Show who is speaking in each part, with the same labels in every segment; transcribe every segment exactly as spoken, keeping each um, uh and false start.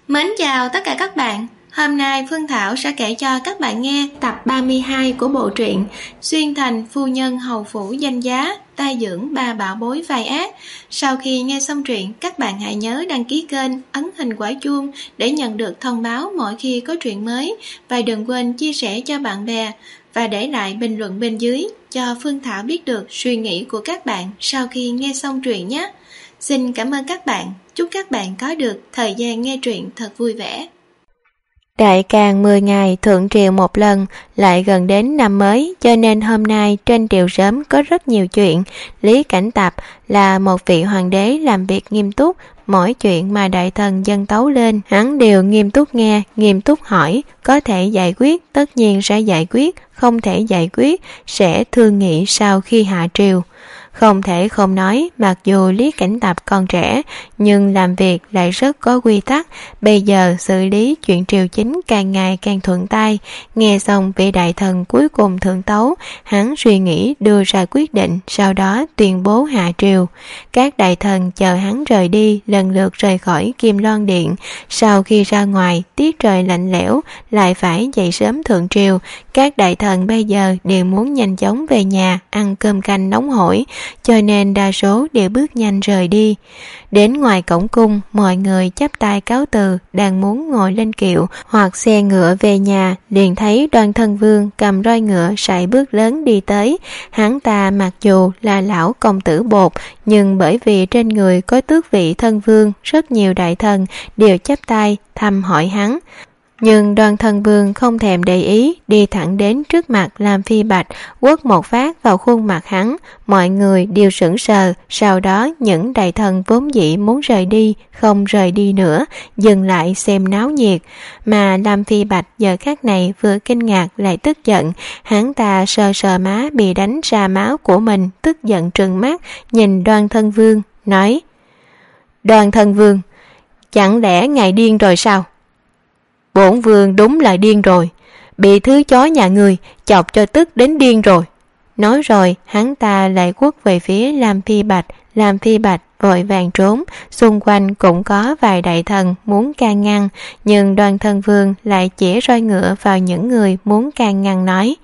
Speaker 1: Mến chào tất cả các bạn. Hôm nay Phương Thảo sẽ kể cho các bạn nghe tập ba mươi hai của bộ truyện Xuyên Thành Phu Nhân Hầu Phủ Danh Giá, tai dưỡng ba bảo bối vai ác. Sau khi nghe xong truyện, các bạn hãy nhớ đăng ký kênh, ấn hình quả chuông để nhận được thông báo mỗi khi có truyện mới, và đừng quên chia sẻ cho bạn bè và để lại bình luận bên dưới cho Phương Thảo biết được suy nghĩ của các bạn sau khi nghe xong truyện nhé. Xin cảm ơn các bạn. Chúc các bạn có được thời gian nghe truyện thật vui vẻ.
Speaker 2: Đại càng mười ngày thượng triều một lần, lại gần đến năm mới, cho nên hôm nay trên triều sớm có rất nhiều chuyện. Lý Cảnh Tập là một vị hoàng đế làm việc nghiêm túc, mỗi chuyện mà đại thần dâng tấu lên, hắn đều nghiêm túc nghe, nghiêm túc hỏi, có thể giải quyết tất nhiên sẽ giải quyết, không thể giải quyết sẽ thương nghị sau khi hạ triều. Không thể không nói, mặc dù Lý Cảnh Tập còn trẻ, nhưng làm việc lại rất có quy tắc. Bây giờ xử lý chuyện triều chính càng ngày càng thuận tay. Nghe xong vị đại thần cuối cùng thượng tấu, hắn suy nghĩ đưa ra quyết định, sau đó tuyên bố hạ triều. Các đại thần chờ hắn rời đi, lần lượt rời khỏi Kim Loan Điện. Sau khi ra ngoài, tiết trời lạnh lẽo, lại phải dậy sớm thượng triều. Các đại thần bây giờ đều muốn nhanh chóng về nhà, ăn cơm canh nóng hổi, cho nên đa số đều bước nhanh rời đi. Đến ngoài cổng cung, mọi người chắp tay cáo từ, đang muốn ngồi lên kiệu hoặc xe ngựa về nhà, liền thấy Đoan Thân Vương cầm roi ngựa sải bước lớn đi tới. Hắn ta mặc dù là lão công tử bột, nhưng bởi vì trên người có tước vị thân vương, rất nhiều đại thần đều chắp tay thăm hỏi hắn. Nhưng Đoan Thân Vương không thèm để ý, đi thẳng đến trước mặt Lam Phi Bạch, quất một phát vào khuôn mặt hắn. Mọi người đều sững sờ, sau đó những đại thần vốn dĩ muốn rời đi, không rời đi nữa, dừng lại xem náo nhiệt. Mà Lam Phi Bạch giờ khắc này vừa kinh ngạc lại tức giận, hắn ta sờ sờ má bị đánh ra máu của mình, tức giận trừng mắt, nhìn Đoan Thân Vương, nói: Đoan Thân Vương, chẳng lẽ ngài điên rồi sao? Bổn vương đúng là điên rồi, bị thứ chó nhà người chọc cho tức đến điên rồi. Nói rồi hắn ta lại quất về phía Lam Phi Bạch. Lam Phi Bạch vội vàng trốn, xung quanh cũng có vài đại thần muốn can ngăn, nhưng Đoan Thân Vương lại chỉ roi ngựa vào những người muốn can ngăn, nói: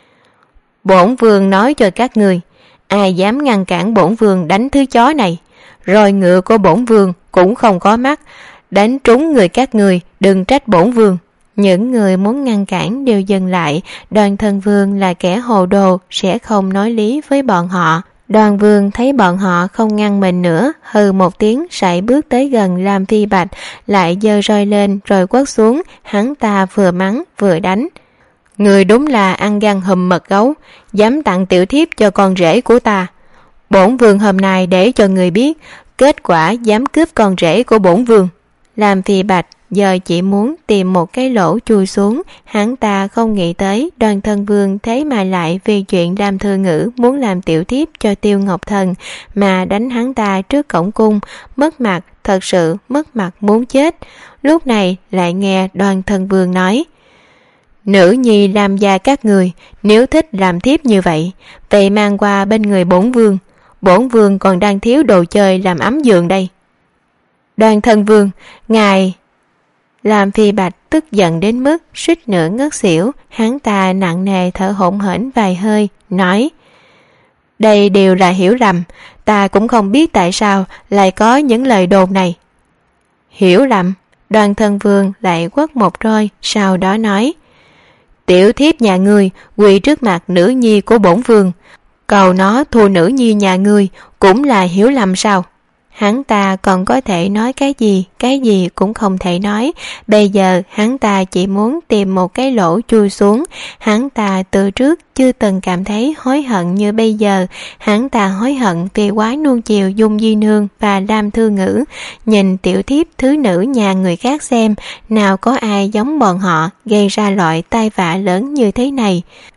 Speaker 2: Bổn vương nói cho các người, ai dám ngăn cản bổn vương đánh thứ chó này, roi ngựa của bổn vương cũng không có mắt, đánh trúng người các người, đừng trách bổn vương. Những người muốn ngăn cản đều dừng lại. Đoan Thân Vương là kẻ hồ đồ, sẽ không nói lý với bọn họ. Đoan Vương thấy bọn họ không ngăn mình nữa, hừ một tiếng sải bước tới gần Lam Phi Bạch, lại giơ roi lên rồi quất xuống. Hắn ta vừa mắng vừa đánh: Người đúng là ăn gan hùm mật gấu, dám tặng tiểu thiếp cho con rể của ta. Bổn vương hôm nay để cho người biết kết quả dám cướp con rể của bổn vương. Lam Phi Bạch giờ chỉ muốn tìm một cái lỗ chui xuống. Hắn ta không nghĩ tới Đoan Thân Vương thế mà lại vì chuyện Lam Thư Ngữ muốn làm tiểu thiếp cho Tiêu Ngọc Thần mà đánh hắn ta trước cổng cung, mất mặt, thật sự mất mặt muốn chết. Lúc này lại nghe Đoan Thân Vương nói: Nữ nhi làm gia các người, nếu thích làm thiếp như vậy, vậy mang qua bên người bổn vương. Bổn vương còn đang thiếu đồ chơi làm ấm giường đây. Đoan Thân Vương, ngài... Lam Phi Bạch tức giận đến mức suýt nữa ngất xỉu. Hắn ta nặng nề thở hổn hển vài hơi, nói: Đây đều là hiểu lầm, ta cũng không biết tại sao lại có những lời đồn này. Hiểu lầm? Đoan Thân Vương lại quất một roi, sau đó nói: Tiểu thiếp nhà ngươi quỳ trước mặt nữ nhi của bổn vương, cầu nó thua nữ nhi nhà ngươi cũng là hiểu lầm sao? Hắn ta còn có thể nói cái gì, cái gì cũng không thể nói. Bây giờ hắn ta chỉ muốn tìm một cái lỗ chui xuống. Hắn ta từ trước chưa từng cảm thấy hối hận như bây giờ. Hắn ta hối hận vì quá nuông chiều Dung Di Nương và Lam Thư Ngữ. Nhìn tiểu thiếp thứ nữ nhà người khác xem, nào có ai giống bọn họ gây ra loại tai vạ lớn như thế này.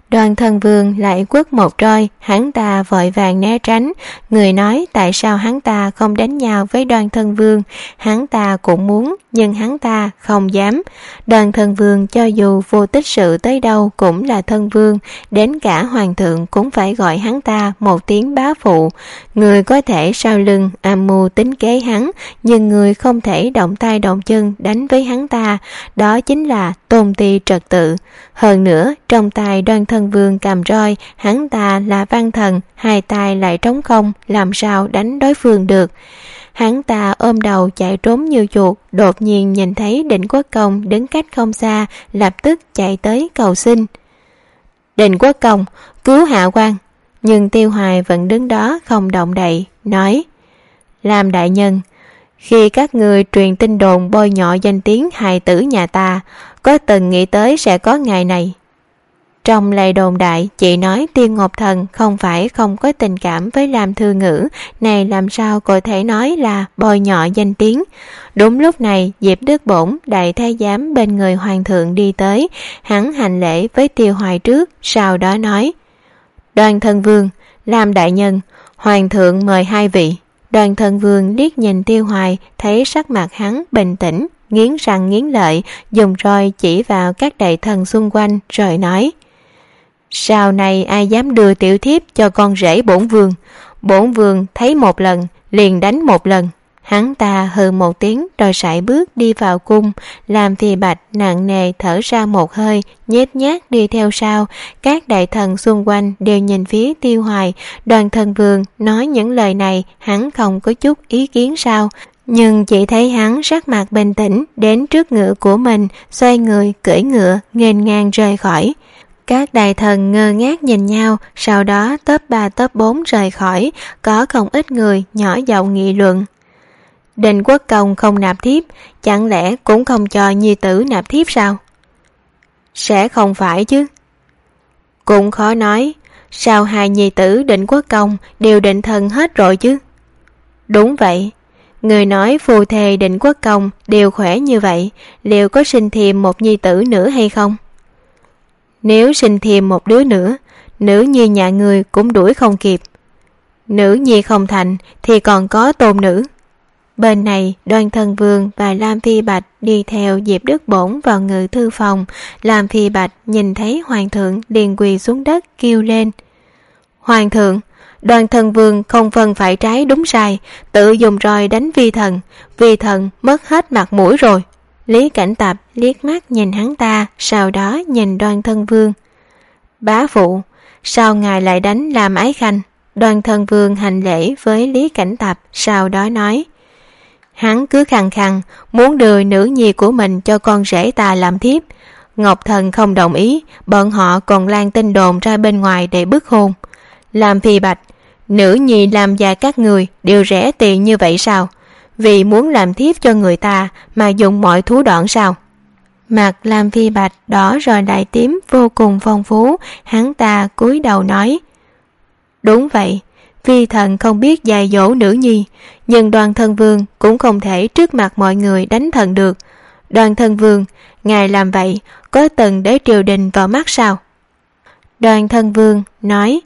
Speaker 2: Đoàn Thân Vương lại quất một roi, hắn ta vội vàng né tránh. Người nói tại sao hắn ta không đánh nhau với Đoàn Thân Vương, hắn ta cũng muốn, nhưng hắn ta không dám. Đoàn Thân Vương cho dù vô tích sự tới đâu cũng là thân vương, đến cả hoàng thượng cũng phải gọi hắn ta một tiếng bá phụ. Người có thể sau lưng âm mưu tính kế hắn, nhưng người không thể động tay động chân đánh với hắn ta, đó chính là tôn ti trật tự. Hơn nữa, trong tay Đoàn Thân Vương cầm roi, hắn ta là văn thần, hai tay lại trống không, làm sao đánh đối phương được. Hắn ta ôm đầu chạy trốn như chuột, đột nhiên nhìn thấy Định Quốc Công đứng cách không xa, lập tức chạy tới cầu xin. Định Quốc Công, cứu hạ quan. Nhưng Tiêu Hoài vẫn đứng đó không động đậy, nói: Lam đại nhân, khi các người truyền tin đồn bôi nhọ danh tiếng hài tử nhà ta, có từng nghĩ tới sẽ có ngày này? Trong lời đồn đại, chị nói Tiêu Ngọc Thần không phải không có tình cảm với Lam Thư Ngữ, này làm sao có thể nói là bôi nhọ danh tiếng. Đúng lúc này, Diệp Đức Bổn, đại thái giám bên người hoàng thượng đi tới, hắn hành lễ với Tiêu Hoài trước, sau đó nói: Đoàn Thân Vương, Lam đại nhân, hoàng thượng mời hai vị. Đoàn Thân Vương liếc nhìn Tiêu Hoài, thấy sắc mặt hắn bình tĩnh, nghiến răng nghiến lợi, dùng roi chỉ vào các đại thần xung quanh rồi nói: Sau này ai dám đưa tiểu thiếp cho con rể bổn vương, bổn vương thấy một lần liền đánh một lần. Hắn ta hừ một tiếng rồi sải bước đi vào cung. Làm Phi Bạch nặng nề thở ra một hơi, nhếch nhác đi theo sau. Các đại thần xung quanh đều nhìn phía Tiêu Hoài. Đoàn Thân Vương nói những lời này hắn không có chút ý kiến sao, nhưng chỉ thấy hắn sắc mặt bình tĩnh đến trước ngựa của mình, xoay người cưỡi ngựa nghênh ngang rời khỏi. Các đại thần ngơ ngác nhìn nhau, sau đó top ba top bốn rời khỏi. Có không ít người nhỏ giọng nghị luận: Định Quốc Công không nạp thiếp, chẳng lẽ cũng không cho nhi tử nạp thiếp sao? Sẽ không phải chứ. Cũng khó nói, sao hai nhi tử Định Quốc Công đều định thân hết rồi chứ? Đúng vậy. Người nói phù thề Định Quốc Công đều khỏe như vậy, liệu có sinh thêm một nhi tử nữa hay không? Nếu sinh thêm một đứa nữa, nữ nhi nhà người cũng đuổi không kịp. Nữ nhi không thành thì còn có tôn nữ. Bên này, Đoàn Thân Vương và Lam Phi Bạch đi theo Diệp Đức Bổn vào ngự thư phòng. Lam Phi Bạch nhìn thấy hoàng thượng liền quỳ xuống đất kêu lên: Hoàng thượng, Đoàn Thân Vương không phân phải trái đúng sai, tự dùng roi đánh vi thần, vi thần mất hết mặt mũi rồi. Lý Cảnh Tập liếc mắt nhìn hắn ta, sau đó nhìn Đoàn Thân Vương. Bá phụ, sao ngài lại đánh Lam Ái Khanh? Đoàn Thân Vương hành lễ với Lý Cảnh Tập, sau đó nói: Hắn cứ khăng khăng muốn đưa nữ nhi của mình cho con rể ta làm thiếp. Ngọc Thần không đồng ý, bọn họ còn lan tin đồn ra bên ngoài để bức hôn. Làm Phi Bạch, nữ nhi làm gia các người đều rẻ tiền như vậy sao? Vì muốn làm thiếp cho người ta mà dùng mọi thủ đoạn sao? Mặt Lam Phi Bạch đỏ rồi lại tím vô cùng phong phú, hắn ta cúi đầu nói: Đúng vậy, vi thần không biết dạy dỗ nữ nhi, nhưng Đoàn Thân Vương cũng không thể trước mặt mọi người đánh thần được. Đoàn Thân Vương, ngài làm vậy có từng để triều đình vào mắt sao? Đoàn Thân Vương nói: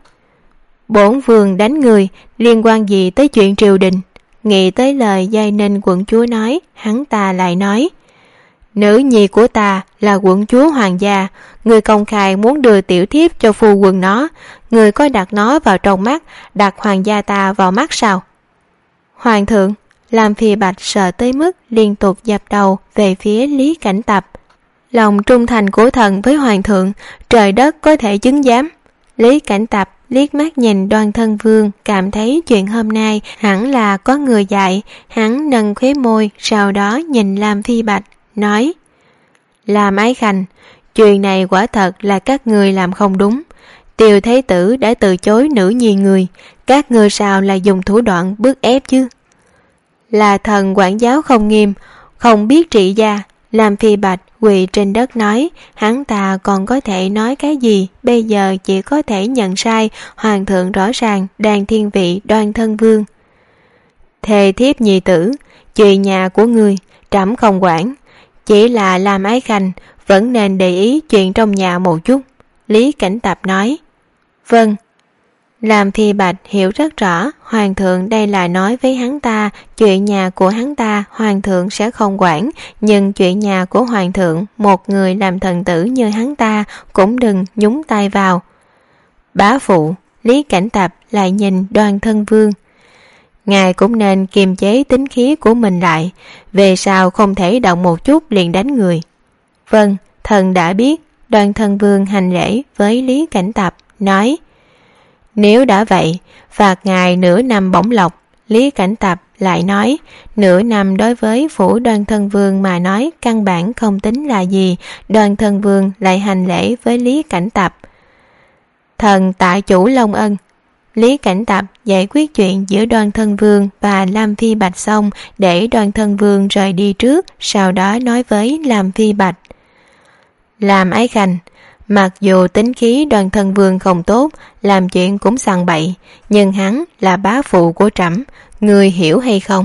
Speaker 2: Bổn vương đánh người liên quan gì tới chuyện triều đình? Nghĩ tới lời Giai Ninh quận chúa nói, hắn ta lại nói: Nữ nhi của ta là quận chúa hoàng gia, người công khai muốn đưa tiểu thiếp cho phu quân nó, người có đặt nó vào trong mắt, đặt hoàng gia ta vào mắt sao? Hoàng thượng, Lam Phi Bạch sợ tới mức liên tục dập đầu về phía Lý Cảnh Tập. Lòng trung thành của thần với hoàng thượng, trời đất có thể chứng giám. Lý Cảnh Tập liếc mắt nhìn Đoàn Thân Vương, cảm thấy chuyện hôm nay hẳn là có người dạy. Hắn nâng khóe môi, sau đó nhìn Lam Phi Bạch, nói: Lam Ái Khanh, chuyện này quả thật là các người làm không đúng. Tiêu Thế Tử đã từ chối nữ nhi người, các ngươi sao lại dùng thủ đoạn bức ép chứ? Là thần quản giáo không nghiêm, không biết trị gia. Lam Phi Bạch quỳ trên đất nói, hắn ta còn có thể nói cái gì, bây giờ chỉ có thể nhận sai. Hoàng thượng rõ ràng đang thiên vị Đoàn Thân Vương. Thề thiếp nhi tử, chuyện nhà của ngươi trẫm không quản, chỉ là Lam Ái Khanh vẫn nên để ý chuyện trong nhà một chút. Lý Cảnh Tập nói. Vâng. Lam Phi Bạch hiểu rất rõ hoàng thượng đây là nói với hắn ta chuyện nhà của hắn ta hoàng thượng sẽ không quản, nhưng chuyện nhà của hoàng thượng một người làm thần tử như hắn ta cũng đừng nhúng tay vào. Bá phụ, Lý Cảnh Tập lại nhìn Đoan Thân Vương. Ngài cũng nên kiềm chế tính khí của mình lại, về sau không thể động một chút liền đánh người. Vâng, thần đã biết. Đoan Thân Vương hành lễ với Lý Cảnh Tập, nói. Nếu đã vậy, phạt ngài nửa năm bổng lộc. Lý Cảnh Tập lại nói, nửa năm đối với phủ Đoan Thân Vương mà nói căn bản không tính là gì. Đoan Thân Vương lại hành lễ với Lý Cảnh Tập. Thần tạ chủ Long ân. Lý Cảnh Tập giải quyết chuyện giữa Đoan Thân Vương và Lam Phi Bạch xong, để Đoan Thân Vương rời đi trước, sau đó nói với Lam Phi Bạch. Làm Ái Khanh, mặc dù tính khí Đoan Thân Vương không tốt, làm chuyện cũng sằng bậy, nhưng hắn là bá phụ của trẫm, người hiểu hay không?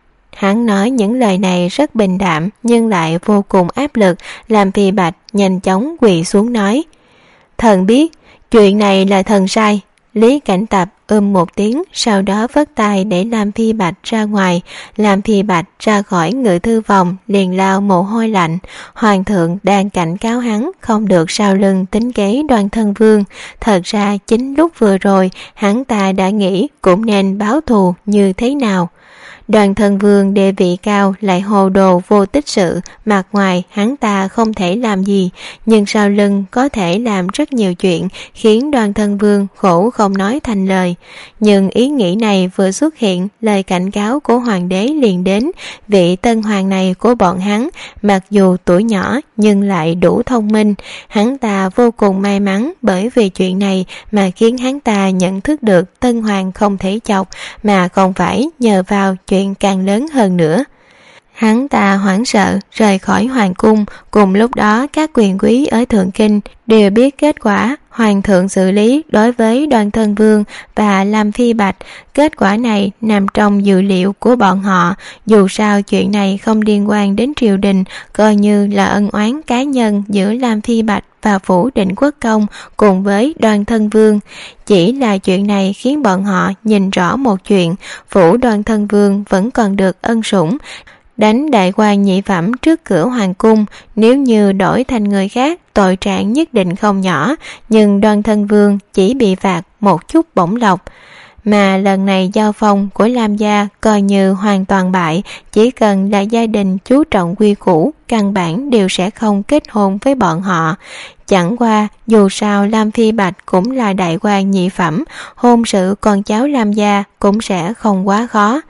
Speaker 2: Hắn nói những lời này rất bình đạm nhưng lại vô cùng áp lực. Lam Phi Bạch nhanh chóng quỳ xuống nói. Thần biết, chuyện này là thần sai. Lý Cảnh Tập ưm một tiếng, sau đó vất tay để Lam Phi Bạch ra ngoài. Lam Phi Bạch ra khỏi ngự thư phòng liền lao mồ hôi lạnh. Hoàng thượng đang cảnh cáo hắn không được sau lưng tính kế Đoan Thân Vương. Thật ra chính lúc vừa rồi hắn ta đã nghĩ cũng nên báo thù như thế nào. Đoan Thân Vương địa vị cao lại hồ đồ vô tích sự, mặt ngoài hắn ta không thể làm gì, nhưng sau lưng có thể làm rất nhiều chuyện khiến Đoan Thân Vương khổ không nói thành lời. Nhưng ý nghĩ này vừa xuất hiện, lời cảnh cáo của hoàng đế liền đến. Vị tân hoàng này của bọn hắn mặc dù tuổi nhỏ nhưng lại đủ thông minh. Hắn ta vô cùng may mắn bởi vì chuyện này mà khiến hắn ta nhận thức được tân hoàng không thể chọc, mà không phải nhờ vào chuyện càng lớn hơn nữa. Hắn ta hoảng sợ rời khỏi hoàng cung. Cùng lúc đó các quyền quý ở Thượng Kinh đều biết kết quả hoàng thượng xử lý đối với Đoan Thân Vương và Lam Phi Bạch. Kết quả này nằm trong dự liệu của bọn họ. Dù sao chuyện này không liên quan đến triều đình, coi như là ân oán cá nhân giữa Lam Phi Bạch và phủ Định Quốc Công cùng với Đoan Thân Vương. Chỉ là chuyện này khiến bọn họ nhìn rõ một chuyện, phủ Đoan Thân Vương vẫn còn được ân sủng. Đánh đại quan nhị phẩm trước cửa hoàng cung, nếu như đổi thành người khác tội trạng nhất định không nhỏ, nhưng Đoan Thân Vương chỉ bị phạt một chút bổng lộc. Mà lần này giao phong của Lam gia coi như hoàn toàn bại, chỉ cần là gia đình chú trọng quy củ, căn bản đều sẽ không kết hôn với bọn họ. Chẳng qua dù sao Lam Phi Bạch cũng là đại quan nhị phẩm, hôn sự con cháu Lam gia cũng sẽ không quá khó.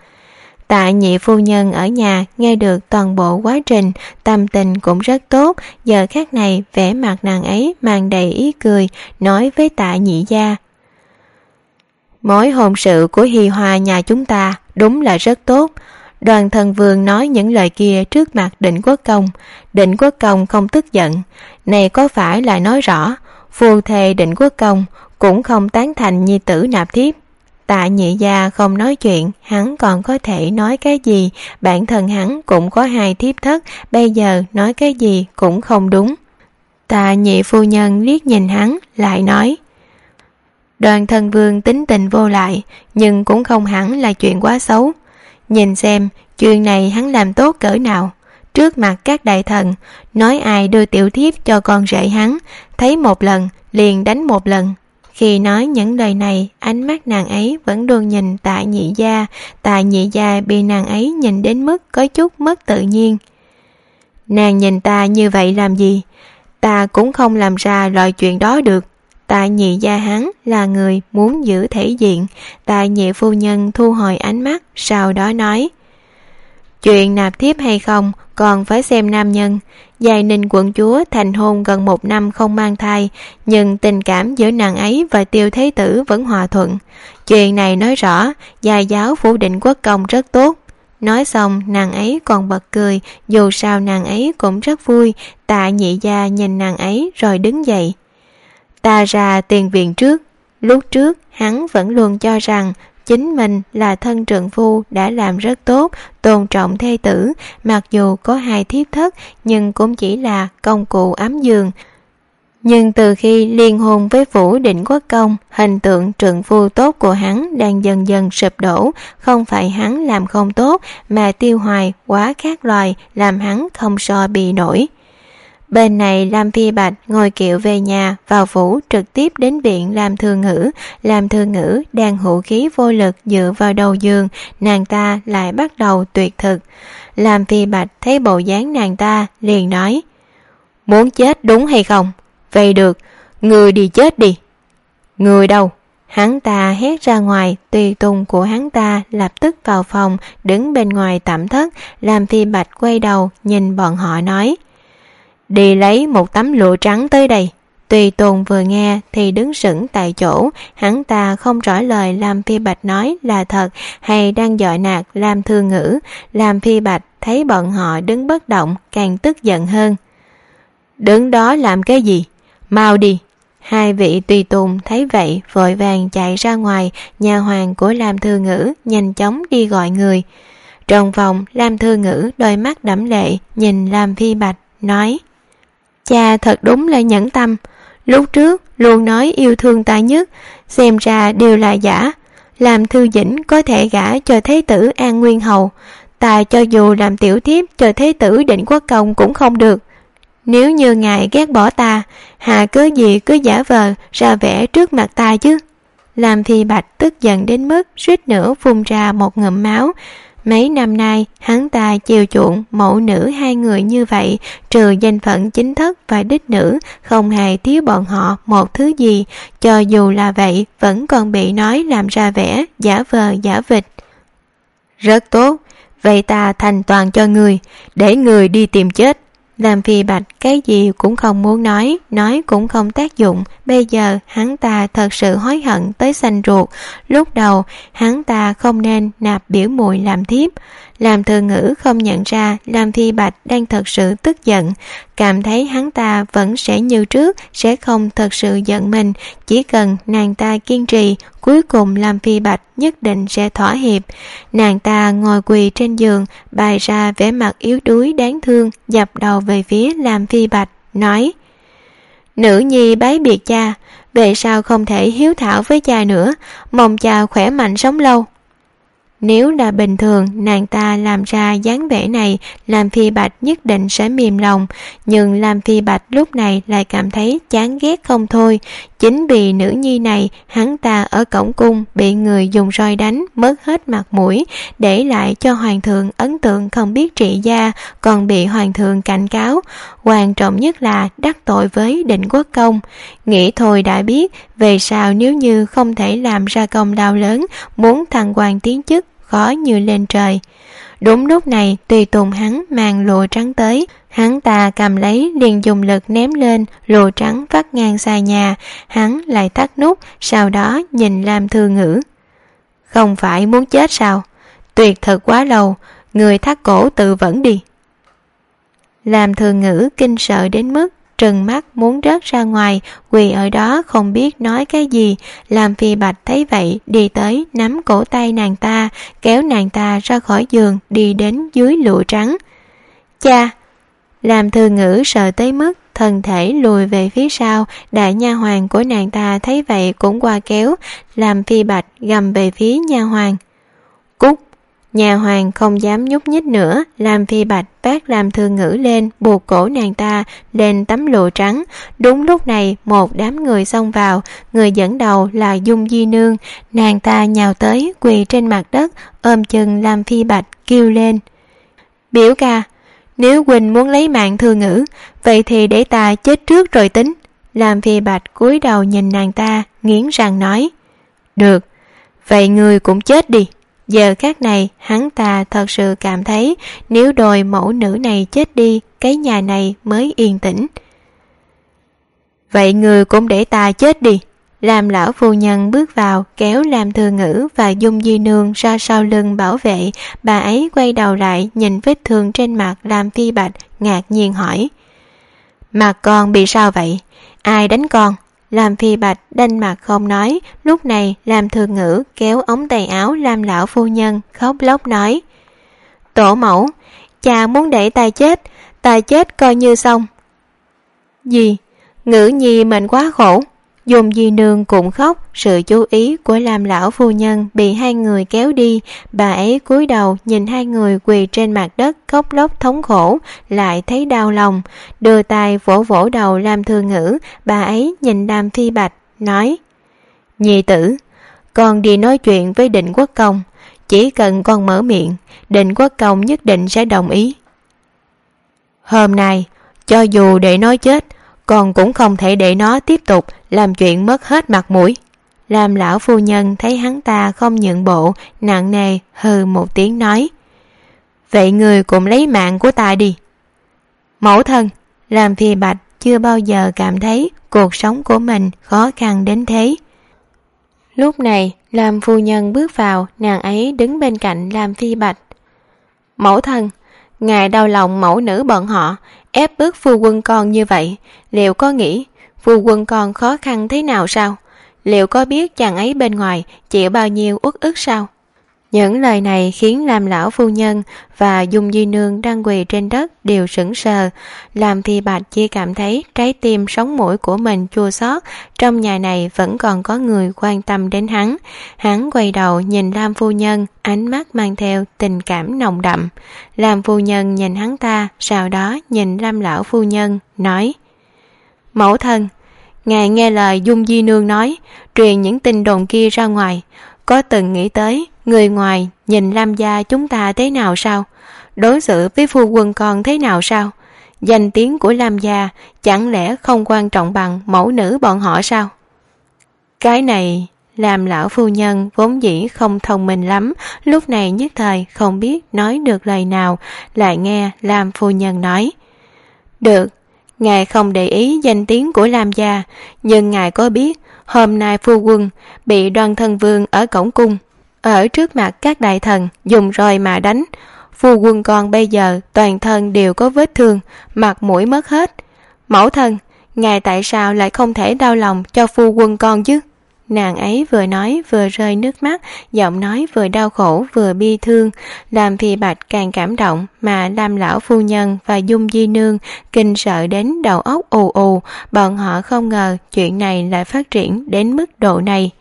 Speaker 2: Tạ nhị phu nhân ở nhà nghe được toàn bộ quá trình, tâm tình cũng rất tốt. Giờ khắc này vẻ mặt nàng ấy mang đầy ý cười, nói với Tạ nhị gia. Mối hôn sự của Hi Hoa nhà chúng ta đúng là rất tốt. Đoan Thân Vương nói những lời kia trước mặt Định Quốc Công. Định Quốc Công không tức giận. Này có phải là nói rõ phu thê Định Quốc Công cũng không tán thành nhi tử nạp thiếp? Tạ nhị gia không nói chuyện, hắn còn có thể nói cái gì? Bản thân hắn cũng có hai thiếp thất, bây giờ nói cái gì cũng không đúng. Tạ nhị phu nhân liếc nhìn hắn, lại nói. Đoan Thân Vương tính tình vô lại, nhưng cũng không hẳn là chuyện quá xấu. Nhìn xem, chuyện này hắn làm tốt cỡ nào. Trước mặt các đại thần, nói ai đưa tiểu thiếp cho con rể hắn, thấy một lần, liền đánh một lần. Khi nói những lời này, ánh mắt nàng ấy vẫn luôn nhìn Tạ nhị gia. Tạ nhị gia bị nàng ấy nhìn đến mức có chút mất tự nhiên. Nàng nhìn ta như vậy làm gì? Ta cũng không làm ra loại chuyện đó được. Tạ nhị gia hắn là người muốn giữ thể diện. Tạ nhị phu nhân thu hồi ánh mắt, sau đó nói. Chuyện nạp thiếp hay không còn phải xem nam nhân. Giai Ninh quận chúa thành hôn gần một năm không mang thai, nhưng tình cảm giữa nàng ấy và Tiêu Thế Tử vẫn hòa thuận. Chuyện này nói rõ gia giáo phủ Định Quốc Công rất tốt. Nói xong nàng ấy còn bật cười, dù sao nàng ấy cũng rất vui. Tạ nhị gia nhìn nàng ấy rồi đứng dậy. Ta ra tiền viện trước. Lúc trước hắn vẫn luôn cho rằng chính mình là thân trượng phu đã làm rất tốt, tôn trọng thê tử, mặc dù có hai thiếp thất nhưng cũng chỉ là công cụ ấm giường. Nhưng từ khi liên hôn với Vũ Định Quốc Công, hình tượng trượng phu tốt của hắn đang dần dần sụp đổ. Không phải hắn làm không tốt, mà Tiêu Hoài quá khác loài, làm hắn không so bì nổi. Bên này Lam Phi Bạch ngồi kiệu về nhà, vào phủ trực tiếp đến viện Lam Thư Ngữ. Lam Thư Ngữ đang hữu khí vô lực dựa vào đầu giường, nàng ta lại bắt đầu tuyệt thực. Lam Phi Bạch thấy bộ dáng nàng ta, liền nói: Muốn chết đúng hay không? Vậy được, người đi chết đi. Người đâu? Hắn ta hét ra ngoài. Tùy tùng của hắn ta lập tức vào phòng, đứng bên ngoài tẩm thất. Lam Phi Bạch quay đầu nhìn bọn họ nói: Đi lấy một tấm lụa trắng tới đây. Tùy tùng vừa nghe thì đứng sững tại chỗ. Hắn ta không rõ lời Lam Phi Bạch nói là thật hay đang dọa nạt Lam Thư Ngữ. Lam Phi Bạch thấy bọn họ đứng bất động, càng tức giận hơn. Đứng đó làm cái gì? Mau đi. Hai vị tùy tùng thấy vậy vội vàng chạy ra ngoài. Nhà hoàng của Lam Thư Ngữ nhanh chóng đi gọi người. Trong phòng, Lam Thư Ngữ đôi mắt đẫm lệ nhìn Lam Phi Bạch nói: Cha thật đúng là nhẫn tâm. Lúc trước luôn nói yêu thương ta nhất, xem ra đều là giả. Làm Thư Dĩnh có thể gả cho Thế tử An Nguyên Hầu, ta cho dù làm tiểu thiếp cho Thế tử Định Quốc Công cũng không được. Nếu như ngài ghét bỏ ta, hà cớ gì cứ giả vờ ra vẻ trước mặt ta chứ? Lam Phi Bạch tức giận đến mức suýt nữa phun ra một ngụm máu. Mấy năm nay hắn ta chiều chuộng mẫu nữ hai người như vậy, trừ danh phận chính thất và đích nữ, không hề thiếu bọn họ một thứ gì. Cho dù là vậy vẫn còn bị nói làm ra vẻ giả vờ giả vịt. Rất tốt, vậy ta thành toàn cho người, để người đi tìm chết. Lam Phi Bạch cái gì cũng không muốn nói, nói cũng không tác dụng. Bây giờ hắn ta thật sự hối hận tới xanh ruột. Lúc đầu hắn ta không nên nạp biểu muội làm thiếp. Lam Thư Ngữ không nhận ra Lam Phi Bạch đang thật sự tức giận, cảm thấy hắn ta vẫn sẽ như trước, sẽ không thật sự giận mình. Chỉ cần nàng ta kiên trì, cuối cùng Lam Phi Bạch nhất định sẽ thỏa hiệp. Nàng ta ngồi quỳ trên giường, bày ra vẻ mặt yếu đuối đáng thương, dập đầu về phía Lam Phi Bạch, nói: Nữ nhi bái biệt cha, về sao không thể hiếu thảo với cha nữa, mong cha khỏe mạnh sống lâu. Nếu là bình thường nàng ta làm ra dáng vẻ này, Lam Phi Bạch nhất định sẽ mềm lòng. Nhưng Lam Phi Bạch lúc này lại cảm thấy chán ghét không thôi. Chính vì nữ nhi này, hắn ta ở cổng cung bị người dùng roi đánh, mất hết mặt mũi, để lại cho hoàng thượng ấn tượng không biết trị gia, còn bị hoàng thượng cảnh cáo. Quan trọng nhất là đắc tội với Định Quốc Công. Nghĩ thôi đã biết, về sau nếu như không thể làm ra công lao lớn, muốn thăng quan tiến chức khó như lên trời. Đúng lúc này tùy tùng hắn mang lụa trắng tới, hắn ta cầm lấy liền dùng lực ném lên, lụa trắng vắt ngang xa nhà. Hắn lại tắt nút, sau đó nhìn Lam Thư Ngữ: Không phải muốn chết sao? Tuyệt thực quá lâu, người thắt cổ tự vẫn đi. Lam Thư Ngữ kinh sợ đến mức trừng mắt muốn rớt ra ngoài, quỳ ở đó không biết nói cái gì. Lam Phi Bạch thấy vậy đi tới nắm cổ tay nàng ta, kéo nàng ta ra khỏi giường, đi đến dưới lụa trắng. Cha! Lam Thư Ngữ sợ tới mức thân thể lùi về phía sau. Đại nha hoàn của nàng ta thấy vậy cũng qua kéo. Lam Phi Bạch gầm về phía nha hoàn: Cút! Nhà hoàng không dám nhúc nhích nữa. Lam Phi Bạch vác Lam Thư Ngữ lên, buộc cổ nàng ta lên tấm lụa trắng. Đúng lúc này một đám người xông vào, người dẫn đầu là Dung Di Nương. Nàng ta nhào tới quỳ trên mặt đất, ôm chân Lam Phi Bạch kêu lên: Biểu ca, nếu huynh muốn lấy mạng Thư Ngữ, vậy thì để ta chết trước rồi tính. Lam Phi Bạch cúi đầu nhìn nàng ta, nghiến răng nói: Được, vậy người cũng chết đi. Giờ khắc này hắn ta thật sự cảm thấy nếu đôi mẫu nữ này chết đi, cái nhà này mới yên tĩnh. Vậy người cũng để ta chết đi. Làm lão phu nhân bước vào, kéo Lam Thư Ngữ và Dung Di Nương ra sau lưng bảo vệ. Bà ấy quay đầu lại nhìn vết thương trên mặt Lam Phi Bạch, ngạc nhiên hỏi: Mặt con bị sao vậy? Ai đánh con? Lam Phi Bạch đanh mặt không nói. Lúc này Lam Thư Ngữ kéo ống tay áo Lam lão phu nhân, khóc lóc nói: Tổ mẫu, cha muốn để ta chết, ta chết coi như xong. Gì? Ngữ nhi mình quá khổ. Dung Di Nương cũng khóc, sự chú ý của Lam lão phu nhân bị hai người kéo đi, bà ấy cúi đầu nhìn hai người quỳ trên mặt đất khóc lóc thống khổ, lại thấy đau lòng, đưa tay vỗ vỗ đầu Lam Thư Ngữ, bà ấy nhìn Lam Phi Bạch, nói: Nhi tử, con đi nói chuyện với Định Quốc Công, chỉ cần con mở miệng, Định Quốc Công nhất định sẽ đồng ý. Hôm nay, cho dù để nó chết, con cũng không thể để nó tiếp tục làm chuyện mất hết mặt mũi. Lam lão phu nhân thấy hắn ta không nhượng bộ, nặng nề hừ một tiếng nói: Vậy người cũng lấy mạng của ta đi. Mẫu thân, Lam Phi Bạch chưa bao giờ cảm thấy cuộc sống của mình khó khăn đến thế. Lúc này Lam phu nhân bước vào, nàng ấy đứng bên cạnh Lam Phi Bạch. Mẫu thân, ngài đau lòng mẫu nữ bọn họ, ép bức phu quân con như vậy, liệu có nghĩ phu quân con khó khăn thế nào sao? Liệu có biết chàng ấy bên ngoài chịu bao nhiêu uất ức sao? Những lời này khiến Lam lão phu nhân và Dung Di Nương đang quỳ trên đất đều sững sờ. Lam Phi Bạch chỉ cảm thấy trái tim sống mũi của mình chua xót, trong nhà này vẫn còn có người quan tâm đến hắn. Hắn quay đầu nhìn Lam phu nhân, ánh mắt mang theo tình cảm nồng đậm. Lam phu nhân nhìn hắn ta, sau đó nhìn Lam lão phu nhân, nói: Mẫu thân, ngài nghe lời Dung Di Nương nói, truyền những tin đồn kia ra ngoài, có từng nghĩ tới người ngoài nhìn Lam gia chúng ta thế nào sao? Đối xử với phu quân con thế nào sao? Danh tiếng của Lam gia chẳng lẽ không quan trọng bằng mẫu nữ bọn họ sao? Cái này làm lão phu nhân vốn dĩ không thông minh lắm, lúc này nhất thời không biết nói được lời nào, lại nghe Lam phu nhân nói: Được, ngài không để ý danh tiếng của Lam gia, nhưng ngài có biết hôm nay phu quân bị Đoan Thân Vương ở cổng cung, ở trước mặt các đại thần dùng roi mà đánh. Phu quân con bây giờ toàn thân đều có vết thương, mặt mũi mất hết. Mẫu thân, ngài tại sao lại không thể đau lòng cho phu quân con chứ? Nàng ấy vừa nói vừa rơi nước mắt, giọng nói vừa đau khổ vừa bi thương. Lam Phi Bạch càng cảm động, mà Lam lão phu nhân và Dung Di Nương kinh sợ đến đầu óc ù ù. Bọn họ không ngờ chuyện này lại phát triển đến mức độ này.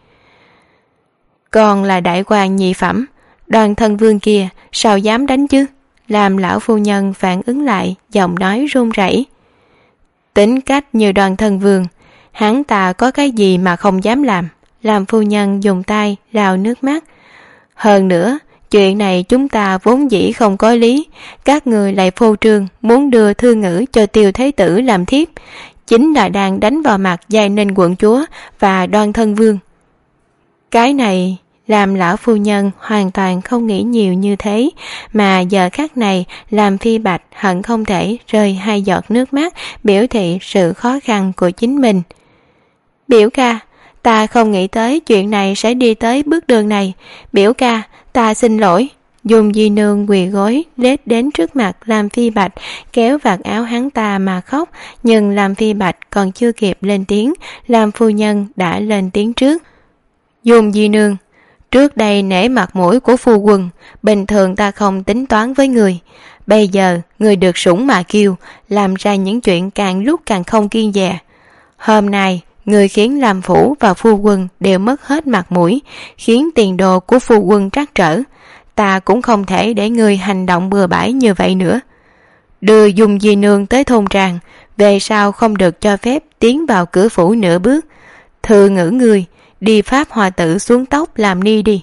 Speaker 2: Còn là đại quan nhị phẩm, Đoan Thân Vương kia sao dám đánh chứ? Lam lão phu nhân phản ứng lại, giọng nói run rẩy. Tính cách như Đoan Thân Vương, hắn ta có cái gì mà không dám làm? Lam phu nhân dùng tay lau nước mắt. Hơn nữa, chuyện này chúng ta vốn dĩ không có lý, các người lại phô trương muốn đưa Thư Ngữ cho Tiêu Thế Tử làm thiếp, chính là đang đánh vào mặt Giai Ninh quận chúa và Đoan Thân Vương. Cái này làm lão phu nhân hoàn toàn không nghĩ nhiều như thế, mà giờ khắc này làm Phi Bạch hận không thể rơi hai giọt nước mắt, biểu thị sự khó khăn của chính mình. Biểu ca, ta không nghĩ tới chuyện này sẽ đi tới bước đường này. Biểu ca, ta xin lỗi. Dung Di Nương quỳ gối lết đến trước mặt Lam Phi Bạch, kéo vạt áo hắn ta mà khóc, nhưng Lam Phi Bạch còn chưa kịp lên tiếng, Lam phu nhân đã lên tiếng trước. Dung Di Nương, trước đây nể mặt mũi của phu quân, bình thường ta không tính toán với người. Bây giờ người được sủng mà kêu, làm ra những chuyện càng lúc càng không kiêng dè. Hôm nay người khiến Lam phủ và phu quân đều mất hết mặt mũi, khiến tiền đồ của phu quân trắc trở. Ta cũng không thể để người hành động bừa bãi như vậy nữa. Đưa Dung Di Nương tới thôn Tràng, về sau không được cho phép tiến vào cửa phủ nửa bước. Thư Ngữ người đi pháp hòa tự xuống tóc làm ni đi.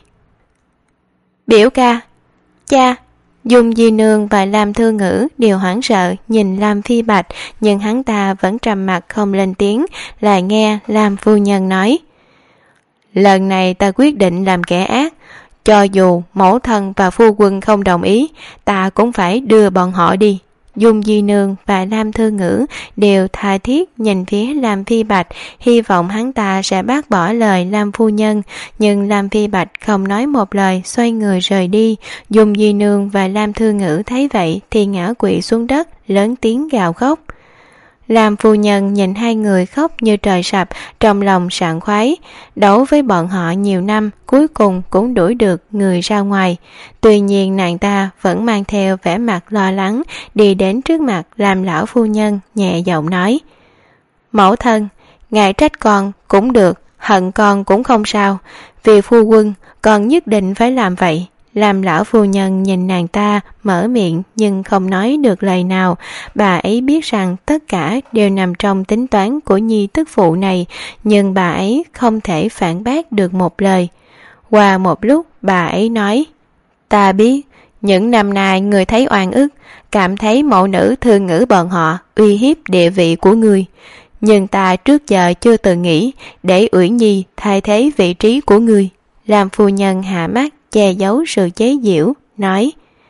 Speaker 2: Biểu ca, cha. Dung Di Nương và Lam Thư Ngữ đều hoảng sợ nhìn Lam Phi Bạch, nhưng hắn ta vẫn trầm mặc không lên tiếng. Lại nghe Lam phu nhân nói: Lần này ta quyết định làm kẻ ác, cho dù mẫu thân và phu quân không đồng ý, ta cũng phải đưa bọn họ đi. Dung Di Nương và Lam Thư Ngữ đều tha thiết nhìn phía Lam Phi Bạch, hy vọng hắn ta sẽ bác bỏ lời Lam phu nhân, nhưng Lam Phi Bạch không nói một lời, xoay người rời đi. Dung Di Nương và Lam Thư Ngữ thấy vậy thì ngã quỵ xuống đất, lớn tiếng gào khóc. Lam phu nhân nhìn hai người khóc như trời sập, trong lòng sảng khoái. Đấu với bọn họ nhiều năm, cuối cùng cũng đuổi được người ra ngoài. Tuy nhiên nàng ta vẫn mang theo vẻ mặt lo lắng, đi đến trước mặt Lam lão phu nhân, nhẹ giọng nói: Mẫu thân, ngài trách con cũng được, hận con cũng không sao, vì phu quân con nhất định phải làm vậy. Làm lão phu nhân nhìn nàng ta mở miệng nhưng không nói được lời nào. Bà ấy biết rằng tất cả đều nằm trong tính toán của nhi tức phụ này, nhưng bà ấy không thể phản bác được một lời. Qua một lúc bà ấy nói, ta biết những năm nay người thấy oan ức, cảm thấy mẫu nữ thư ngữ bọn họ uy hiếp địa vị của người, nhưng ta trước giờ chưa từng nghĩ để Uyển Nhi thay thế vị trí của người. Làm phu nhân hạ mắt che giấu sự chế giễu, nói,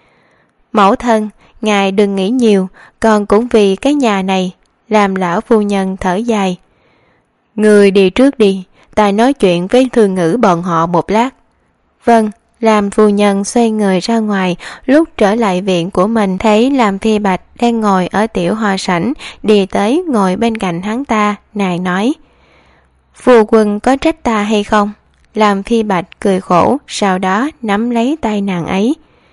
Speaker 2: mẫu thân, ngài đừng nghĩ nhiều, con cũng vì cái nhà này. Làm lão phu nhân thở dài, người đi trước đi, ta nói chuyện với thư ngữ bọn họ một lát. Vâng. Làm phu nhân xoay người ra ngoài. Lúc trở lại viện của mình thấy Làm Phi Bạch đang ngồi ở tiểu hoa sảnh, đi tới ngồi bên cạnh hắn ta. Nàng nói, phu quân có trách ta hay không? Làm Phi Bạch cười khổ, sau đó nắm lấy tay nàng ấy.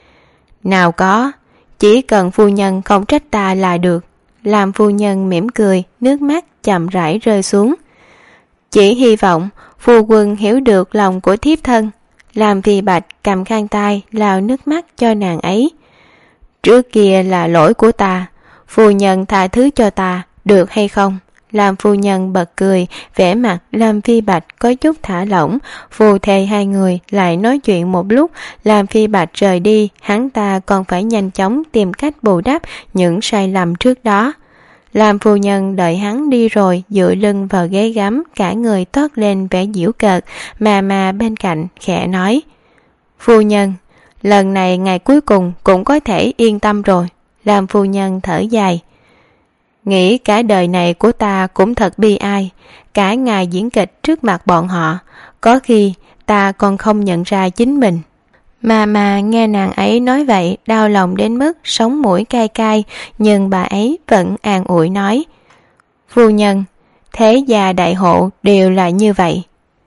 Speaker 2: Nào có, chỉ cần phu nhân không trách ta là được. Làm phu nhân mỉm cười, nước mắt chậm rãi rơi xuống. Chỉ hy vọng phu quân hiểu được lòng của thiếp thân. Làm Phi Bạch cầm khăn tay lau nước mắt cho nàng ấy. Trước kia là lỗi của ta, phu nhân tha thứ cho ta, được hay không? Làm phu nhân bật cười, vẻ mặt Làm Phi Bạch có chút thả lỏng. Phu thề hai người lại nói chuyện một lúc. Làm Phi Bạch rời đi, hắn ta còn phải nhanh chóng tìm cách bù đắp những sai lầm trước đó. Làm phu nhân đợi hắn đi rồi, dựa lưng vào ghế gắm, cả người toát lên vẻ giễu cợt. Mà mà bên cạnh khẽ nói, phu nhân, lần này ngày cuối cùng cũng có thể yên tâm rồi. Làm phu nhân thở dài, nghĩ cả đời này của ta cũng thật bi ai, cả ngày diễn kịch trước mặt bọn họ, có khi ta còn không nhận ra chính mình. Mà mà nghe nàng ấy nói vậy, đau lòng đến mức sống mũi cay cay, nhưng bà ấy vẫn an ủi nói, phu nhân, thế gia đại hộ đều là như vậy.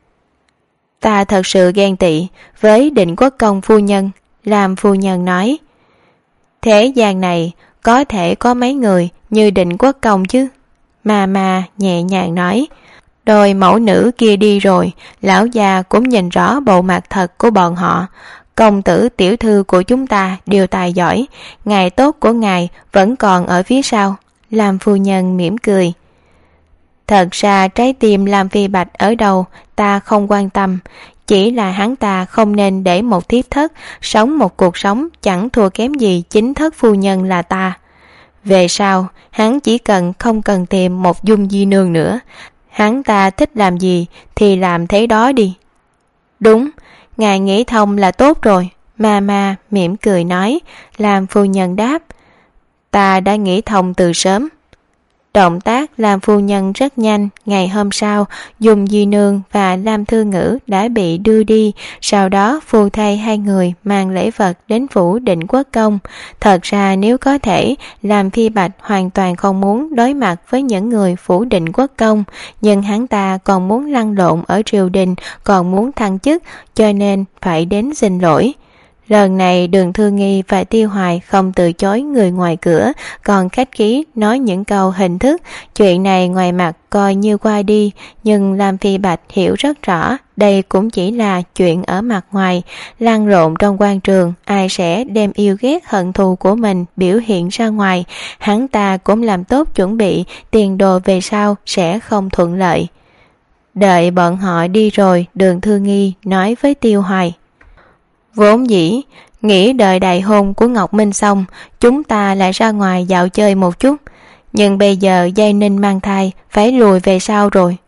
Speaker 2: Ta thật sự ghen tị với Định Quốc Công phu nhân. Làm phu nhân nói, thế gian này có thể có mấy người như Định Quốc Công chứ? Mà mà nhẹ nhàng nói, đôi mẫu nữ kia đi rồi, lão già cũng nhìn rõ bộ mặt thật của bọn họ. Công tử tiểu thư của chúng ta đều tài giỏi, ngày tốt của ngài vẫn còn ở phía sau. Làm phu nhân mỉm cười, thật ra trái tim Làm Phi Bạch ở đâu ta không quan tâm, chỉ là hắn ta không nên để một thiếp thất sống một cuộc sống chẳng thua kém gì chính thất phu nhân là ta. Về sau hắn chỉ cần không cần tìm một Dung Di Nương nữa, hắn ta thích làm gì thì làm thế đó đi. Đúng, ngài nghĩ thông là tốt rồi. Mà mà mỉm cười nói. Làm phu nhân đáp, ta đã nghĩ thông từ sớm. Động tác Làm phu nhân rất nhanh. Ngày hôm sau, Dung Di Nương và Lam Thư Ngữ đã bị đưa đi. Sau đó phu thê hai người mang lễ vật đến phủ Định Quốc Công. Thật ra nếu có thể, Làm Phi Bạch hoàn toàn không muốn đối mặt với những người phủ Định Quốc Công, nhưng hắn ta còn muốn lăn lộn ở triều đình, còn muốn thăng chức, cho nên phải đến xin lỗi. Lần này Đường Thư Nghi và Tiêu Hoài không từ chối người ngoài cửa, còn khách khí nói những câu hình thức. Chuyện này ngoài mặt coi như qua đi, nhưng Lam Phi Bạch hiểu rất rõ đây cũng chỉ là chuyện ở mặt ngoài. Lăn lộn trong quan trường, ai sẽ đem yêu ghét hận thù của mình biểu hiện ra ngoài. Hắn ta cũng làm tốt chuẩn bị, tiền đồ về sau sẽ không thuận lợi. Đợi bọn họ đi rồi, Đường Thư Nghi nói với Tiêu Hoài, vốn dĩ nghĩ đợi đại hôn của Ngọc Minh xong, chúng ta lại ra ngoài dạo chơi một chút, nhưng bây giờ Giai Ninh mang thai, phải lùi về sau rồi.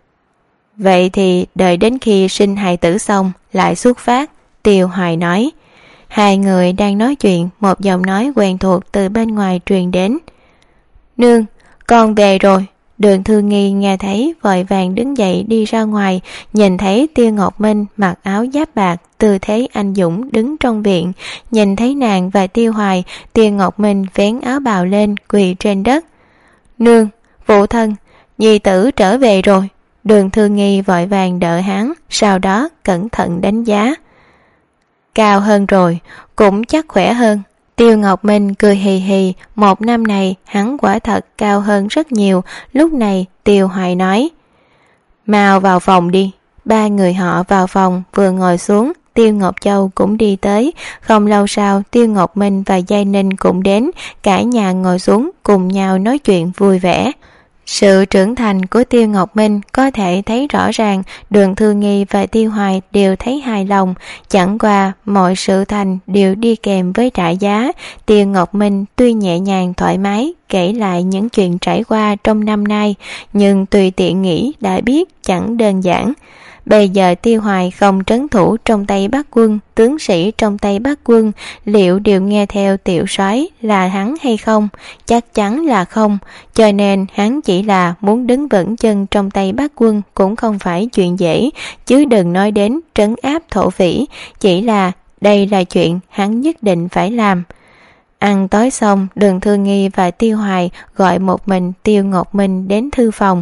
Speaker 2: Vậy thì đợi đến khi sinh hài tử xong lại xuất phát. Tiêu Hoài nói. Hai người đang nói chuyện, một giọng nói quen thuộc từ bên ngoài truyền đến, nương, con về rồi. Đường Thư Nghi nghe thấy vội vàng đứng dậy đi ra ngoài, nhìn thấy Tiêu Ngọc Minh mặc áo giáp bạc, tư thế anh dũng đứng trong viện. Nhìn thấy nàng và Tiêu Hoài, Tiêu Ngọc Minh vén áo bào lên quỳ trên đất. Nương, phụ thân, nhi tử trở về rồi. Đường Thư Nghi vội vàng đỡ hắn, sau đó cẩn thận đánh giá. Cao hơn rồi, cũng chắc khỏe hơn. Tiêu Ngọc Minh cười hì hì, một năm này hắn quả thật cao hơn rất nhiều. Lúc này Tiêu Hoài nói. Mau vào phòng đi. Ba người họ vào phòng, vừa ngồi xuống, Tiêu Ngọc Châu cũng đi tới. Không lâu sau, Tiêu Ngọc Minh và Giai Ninh cũng đến, cả nhà ngồi xuống cùng nhau nói chuyện vui vẻ. Sự trưởng thành của Tiêu Ngọc Minh có thể thấy rõ ràng, Đường Thư Nghi và Tiêu Hoài đều thấy hài lòng, chẳng qua mọi sự thành đều đi kèm với trả giá. Tiêu Ngọc Minh tuy nhẹ nhàng thoải mái kể lại những chuyện trải qua trong năm nay, nhưng tùy tiện nghĩ đã biết chẳng đơn giản. Bây giờ Tiêu Hoài không trấn thủ trong tay Bắc Quân, tướng sĩ trong tay Bắc Quân liệu đều nghe theo Tiểu Soái là hắn hay không? Chắc chắn là không, cho nên hắn chỉ là muốn đứng vững chân trong tay Bắc Quân cũng không phải chuyện dễ, chứ đừng nói đến trấn áp thổ phỉ, chỉ là đây là chuyện hắn nhất định phải làm. Ăn tối xong, Đường Thư Nghi và Tiêu Hoài gọi một mình Tiêu Ngọc Minh đến thư phòng.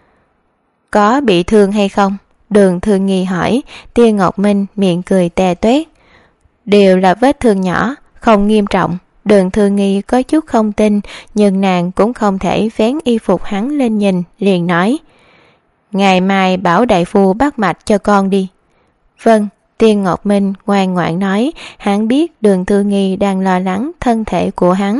Speaker 2: Có bị thương hay không? Đường Thư Nghi hỏi. Tiêu Ngọc Minh miệng cười tè toét. Đều là vết thương nhỏ, không nghiêm trọng. Đường Thư Nghi có chút không tin, nhưng nàng cũng không thể vén y phục hắn lên nhìn, liền nói. Ngày mai bảo đại phu bắt mạch cho con đi. Vâng. Tiêu Ngọc Minh ngoan ngoãn nói, hắn biết Đường Thư Nghi đang lo lắng thân thể của hắn.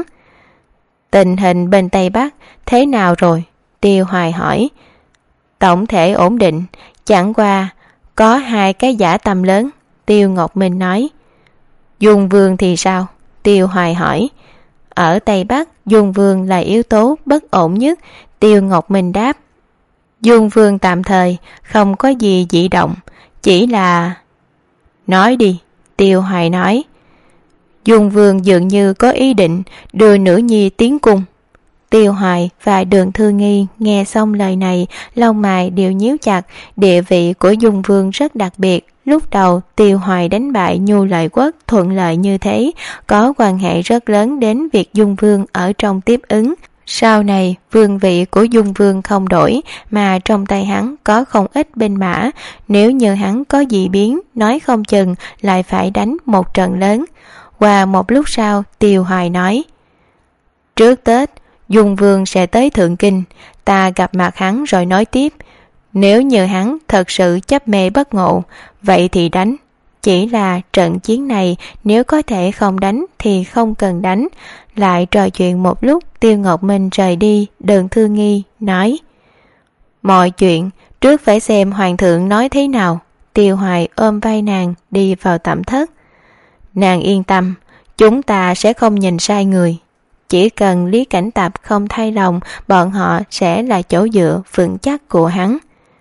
Speaker 2: Tình hình bên Tây Bắc thế nào rồi? Tiêu Hoài hỏi. Tổng thể ổn định, chẳng qua có hai cái dã tâm lớn. Tiêu Ngọc Minh nói. Dung Vương thì sao? Tiêu Hoài hỏi. Ở Tây Bắc, Dung Vương là yếu tố bất ổn nhất. Tiêu Ngọc Minh đáp. Dung Vương tạm thời không có gì dị động, chỉ là... Nói đi. Tiêu Hoài nói. Dung Vương dường như có ý định đưa nữ nhi tiến cung. Tiêu Hoài và Đường Thư Nghi nghe xong lời này, lông mày đều nhíu chặt. Địa vị của Dung Vương rất đặc biệt. Lúc đầu Tiêu Hoài đánh bại Nhu Lợi Quốc thuận lợi như thế, có quan hệ rất lớn đến việc Dung Vương ở trong tiếp ứng. Sau này vương vị của Dung Vương không đổi, mà trong tay hắn có không ít binh mã. Nếu như hắn có gì biến, nói không chừng lại phải đánh một trận lớn. Qua một lúc sau, Tiêu Hoài nói. Trước Tết Dung Vương sẽ tới Thượng Kinh, ta gặp mặt hắn rồi nói tiếp. Nếu như hắn thật sự chấp mê bất ngộ, vậy thì đánh. Chỉ là trận chiến này nếu có thể không đánh thì không cần đánh. Lại trò chuyện một lúc, Tiêu Ngọc Minh rời đi. Đường Thư Nghi nói. Mọi chuyện trước phải xem hoàng thượng nói thế nào. Tiêu Hoài ôm vai nàng đi vào tẩm thất. Nàng yên tâm, chúng ta sẽ không nhìn sai người. Chỉ cần Lý Cảnh Tập không thay lòng, bọn họ sẽ là chỗ dựa vững chắc của hắn.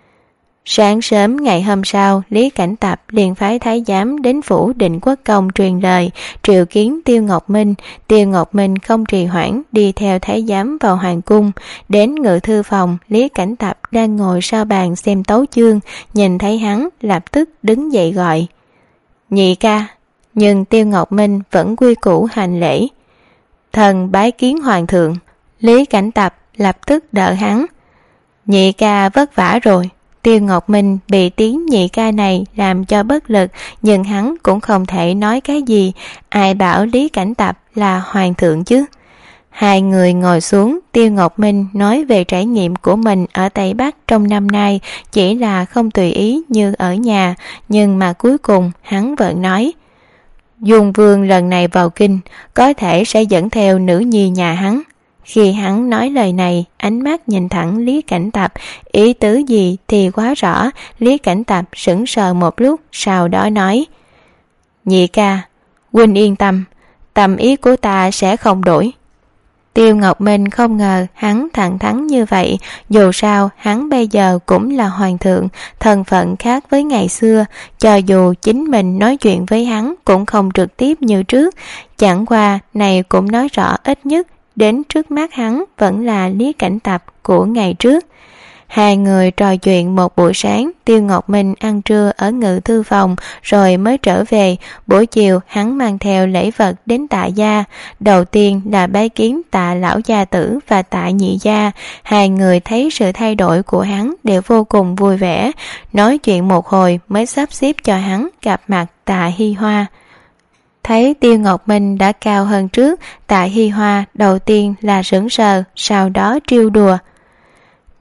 Speaker 2: Sáng sớm ngày hôm sau, Lý Cảnh Tập liền phái thái giám đến phủ Định Quốc Công truyền lời, triệu kiến Tiêu Ngọc Minh. Tiêu Ngọc Minh không trì hoãn, đi theo thái giám vào hoàng cung. Đến ngự thư phòng, Lý Cảnh Tập đang ngồi sau bàn xem tấu chương, nhìn thấy hắn lập tức đứng dậy gọi. Nhị ca. Nhưng Tiêu Ngọc Minh vẫn quy củ hành lễ. Thần bái kiến hoàng thượng. Lý Cảnh Tập lập tức đỡ hắn. Nhị ca vất vả rồi. Tiêu Ngọc Minh bị tiếng nhị ca này làm cho bất lực, nhưng hắn cũng không thể nói cái gì. Ai bảo Lý Cảnh Tập là hoàng thượng chứ? Hai người ngồi xuống, Tiêu Ngọc Minh nói về trải nghiệm của mình ở Tây Bắc trong năm nay, chỉ là không tùy ý như ở nhà, nhưng mà cuối cùng hắn vẫn nói. Dung Vương lần này vào kinh, có thể sẽ dẫn theo nữ nhi nhà hắn. Khi hắn nói lời này, ánh mắt nhìn thẳng Lý Cảnh Tập, ý tứ gì thì quá rõ. Lý Cảnh Tập sững sờ một lúc, sau đó nói. Nhị ca, huynh yên tâm, tâm ý của ta sẽ không đổi. Tiêu Ngọc Minh không ngờ hắn thẳng thắn như vậy, dù sao hắn bây giờ cũng là hoàng thượng, thân phận khác với ngày xưa, cho dù chính mình nói chuyện với hắn cũng không trực tiếp như trước, chẳng qua này cũng nói rõ ít nhất đến trước mắt hắn vẫn là Lý Cảnh Tập của ngày trước. Hai người trò chuyện một buổi sáng, Tiêu Ngọc Minh ăn trưa ở ngự thư phòng rồi mới trở về. Buổi chiều hắn mang theo lễ vật đến Tạ gia. Đầu tiên là bái kiến Tạ lão gia tử và Tạ nhị gia. Hai người thấy sự thay đổi của hắn đều vô cùng vui vẻ. Nói chuyện một hồi mới sắp xếp cho hắn gặp mặt Tạ Hi Hoa. Thấy Tiêu Ngọc Minh đã cao hơn trước, Tạ Hi Hoa đầu tiên là sững sờ, sau đó trêu đùa.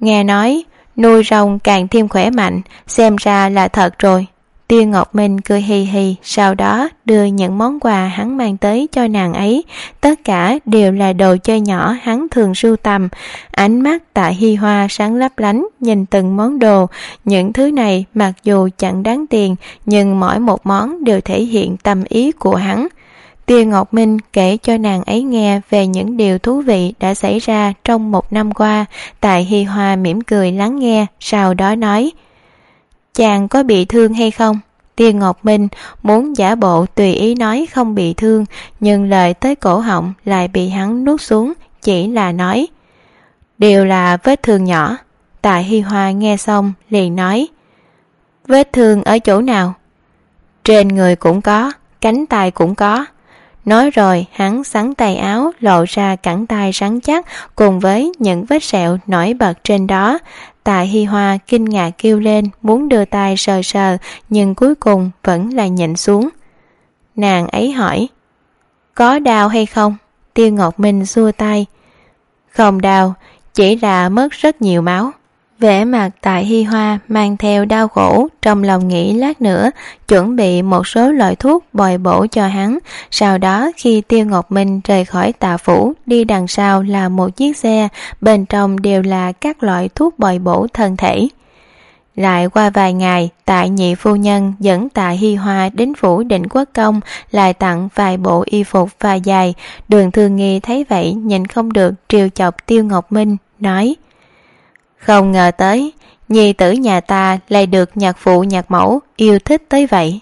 Speaker 2: Nghe nói nuôi rồng càng thêm khỏe mạnh, xem ra là thật rồi. Tiêu Ngọc Minh cười hì hì, sau đó đưa những món quà hắn mang tới cho nàng ấy. Tất cả đều là đồ chơi nhỏ hắn thường sưu tầm. Ánh mắt Tạ Hi Hoa sáng lấp lánh nhìn từng món đồ. Những thứ này mặc dù chẳng đáng tiền, nhưng mỗi một món đều thể hiện tâm ý của hắn. Tiêu Ngọc Minh kể cho nàng ấy nghe về những điều thú vị đã xảy ra trong một năm qua. Tạ Hi Hoa mỉm cười lắng nghe, sau đó nói: Chàng có bị thương hay không? Tiêu Ngọc Minh muốn giả bộ tùy ý nói không bị thương, nhưng lời tới cổ họng lại bị hắn nuốt xuống, chỉ là nói: Đều là vết thương nhỏ. Tạ Hi Hoa nghe xong liền nói: Vết thương ở chỗ nào? Trên người cũng có, cánh tay cũng có. Nói rồi hắn xắn tay áo lộ ra cẳng tay rắn chắc cùng với những vết sẹo nổi bật trên đó. Tạ Hi Hoa kinh ngạc kêu lên, muốn đưa tay sờ sờ, nhưng cuối cùng vẫn là nhịn xuống. Nàng ấy hỏi: Có đau hay không? Tiêu Ngọc Minh xua tay: Không đau, chỉ là mất rất nhiều máu. Vẻ mặt Tạ Hi Hoa mang theo đau khổ, trong lòng nghĩ lát nữa chuẩn bị một số loại thuốc bồi bổ cho hắn. Sau đó khi Tiêu Ngọc Minh rời khỏi Tạ phủ, đi đằng sau là một chiếc xe, bên trong đều là các loại thuốc bồi bổ thân thể. Lại qua vài ngày, Tạ nhị phu nhân dẫn Tạ Hi Hoa đến phủ Định Quốc Công, lại tặng vài bộ y phục và giày. Đường Thư Nghi thấy vậy nhìn không được trêu chọc Tiêu Ngọc Minh, nói: Không ngờ tới, nhi tử nhà ta lại được nhạc phụ nhạc mẫu yêu thích tới vậy.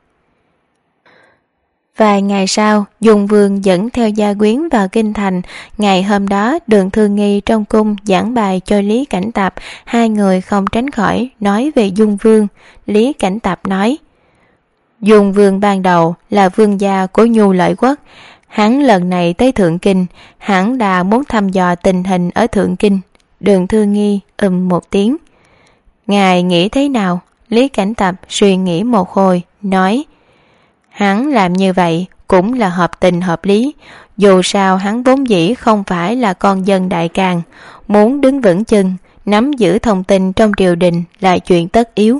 Speaker 2: Vài ngày sau, Dung Vương dẫn theo gia quyến vào kinh thành. Ngày hôm đó, Đường Thư Nghi trong cung giảng bài cho Lý Cảnh Tập. Hai người không tránh khỏi nói về Dung Vương. Lý Cảnh Tập nói: Dung Vương ban đầu là vương gia của Nhu Lợi Quốc. Hắn lần này tới Thượng Kinh, hắn đã muốn thăm dò tình hình ở Thượng Kinh. Đường Thư Nghi ừm một tiếng. Ngài nghĩ thế nào? Lý Cảnh Tập suy nghĩ một hồi, nói: Hắn làm như vậy cũng là hợp tình hợp lý. Dù sao hắn vốn dĩ không phải là con dân Đại Càn, muốn đứng vững chân, nắm giữ thông tin trong triều đình là chuyện tất yếu.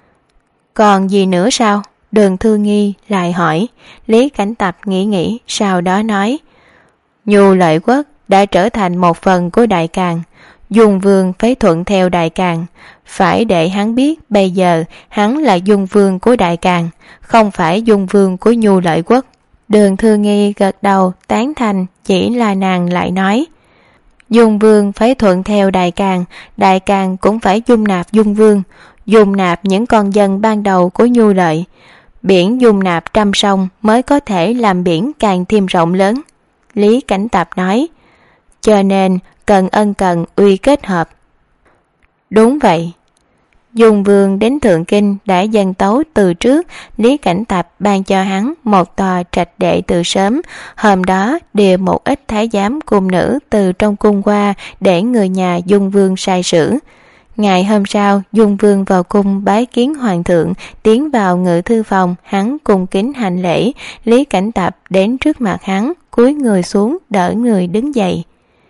Speaker 2: Còn gì nữa sao? Đường Thư Nghi lại hỏi. Lý Cảnh Tập nghĩ nghĩ, sau đó nói: Nhu Lợi Quốc đã trở thành một phần của Đại Càn. Dung Vương phải thuận theo Đại Càn, phải để hắn biết bây giờ hắn là Dung Vương của Đại Càn, không phải Dung Vương của Nhu Lợi Quốc. Đường Thư Nghi gật đầu tán thành, chỉ là nàng lại nói: Dung Vương phải thuận theo Đại Càn, Đại Càn cũng phải dung nạp Dung Vương, dung nạp những con dân ban đầu của Nhu Lợi. Biển dung nạp trăm sông mới có thể làm biển càng thêm rộng lớn. Lý Cảnh Tập nói: Cho nên cần ân cần uy kết hợp. Đúng vậy. Dung Vương đến Thượng Kinh đã dâng tấu từ trước. Lý Cảnh Tập ban cho hắn một tòa trạch đệ từ sớm. Hôm đó điều một ít thái giám cung nữ từ trong cung qua để người nhà Dung Vương sai sử. Ngày hôm sau, Dung Vương vào cung bái kiến hoàng thượng, tiến vào ngự thư phòng, hắn cung kính hành lễ. Lý Cảnh Tập đến trước mặt hắn, cúi người xuống đỡ người đứng dậy.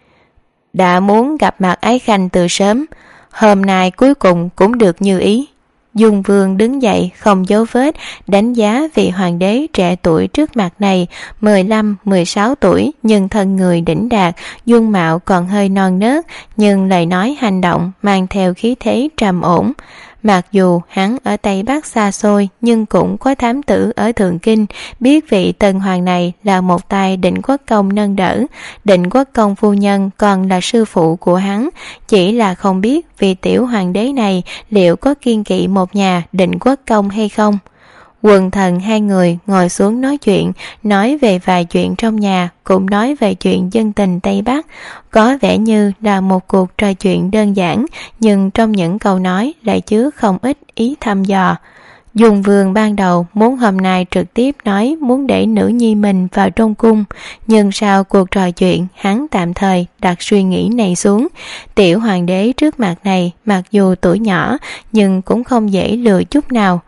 Speaker 2: Đã muốn gặp mặt Ái Khanh từ sớm, hôm nay cuối cùng cũng được như ý. Dung Vương đứng dậy không giấu vết đánh giá vị hoàng đế trẻ tuổi trước mặt này, mười lăm mười sáu tuổi nhưng thân người đỉnh đạt, dung mạo còn hơi non nớt, nhưng lời nói hành động mang theo khí thế trầm ổn. Mặc dù hắn ở Tây Bắc xa xôi nhưng cũng có thám tử ở Thượng Kinh, biết vị tân hoàng này là một tay Định Quốc Công nâng đỡ. Định Quốc Công phu nhân còn là sư phụ của hắn, chỉ là không biết vị tiểu hoàng đế này liệu có kiêng kỵ một nhà Định Quốc Công hay không. Quần thần hai người ngồi xuống nói chuyện, nói về vài chuyện trong nhà, cũng nói về chuyện dân tình Tây Bắc. Có vẻ như là một cuộc trò chuyện đơn giản, nhưng trong những câu nói lại chứa không ít ý thăm dò. Dung Vương ban đầu muốn hôm nay trực tiếp nói muốn để nữ nhi mình vào trong cung, nhưng sau cuộc trò chuyện hắn tạm thời đặt suy nghĩ này xuống. Tiểu hoàng đế trước mặt này mặc dù tuổi nhỏ nhưng cũng không dễ lừa chút nào.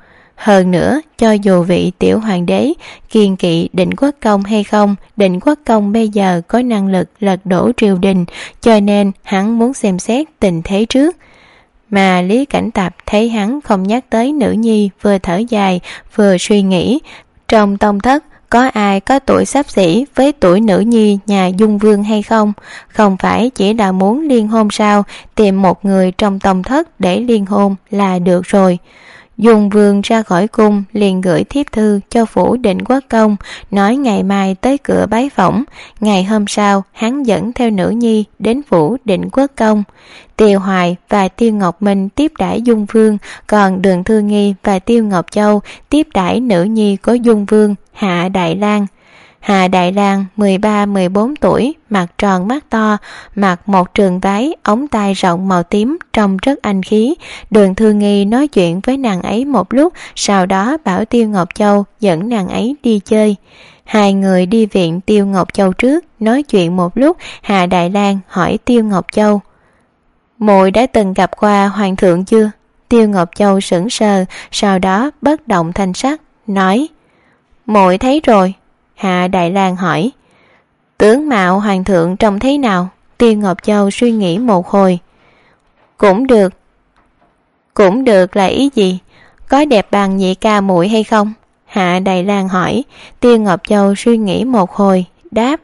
Speaker 2: Hơn nữa, cho dù vị tiểu hoàng đế kiêng kỵ Định Quốc Công hay không, Định Quốc Công bây giờ có năng lực lật đổ triều đình, cho nên hắn muốn xem xét tình thế trước. Mà Lý Cảnh Tập thấy hắn không nhắc tới nữ nhi, vừa thở dài vừa suy nghĩ, trong tông thất có ai có tuổi xấp xỉ với tuổi nữ nhi nhà Dung Vương hay không? Không phải chỉ là muốn liên hôn sao? Tìm một người trong tông thất để liên hôn là được rồi. Dung Vương ra khỏi cung liền gửi thiếp thư cho phủ Định Quốc Công, nói ngày mai tới cửa bái phỏng. Ngày hôm sau hắn dẫn theo nữ nhi đến phủ Định Quốc Công. Tiêu Hoài và Tiêu Ngọc Minh tiếp đãi Dung Vương, còn Đường Thư Nghi và Tiêu Ngọc Châu tiếp đãi nữ nhi của Dung Vương, Hạ Đại Lang. Hạ Đại Lang mười ba mười bốn tuổi, mặt tròn mắt to, mặc một trường váy ống tay rộng màu tím, trông rất anh khí. Đường Thư Nghi nói chuyện với nàng ấy một lúc, sau đó bảo Tiêu Ngọc Châu dẫn nàng ấy đi chơi. Hai người đi viện Tiêu Ngọc Châu trước, nói chuyện một lúc. Hạ Đại Lang hỏi Tiêu Ngọc Châu: muội đã từng gặp qua hoàng thượng chưa? Tiêu Ngọc Châu sững sờ, sau đó bất động thanh sắc, nói: muội thấy rồi. Hạ Đại Lang hỏi: tướng mạo hoàng thượng trông thế nào? Tiêu Ngọc Châu suy nghĩ một hồi. Cũng được. Cũng được là ý gì? Có đẹp bằng nhị ca muội hay không? Hạ Đại Lang hỏi. Tiêu Ngọc Châu suy nghĩ một hồi, đáp: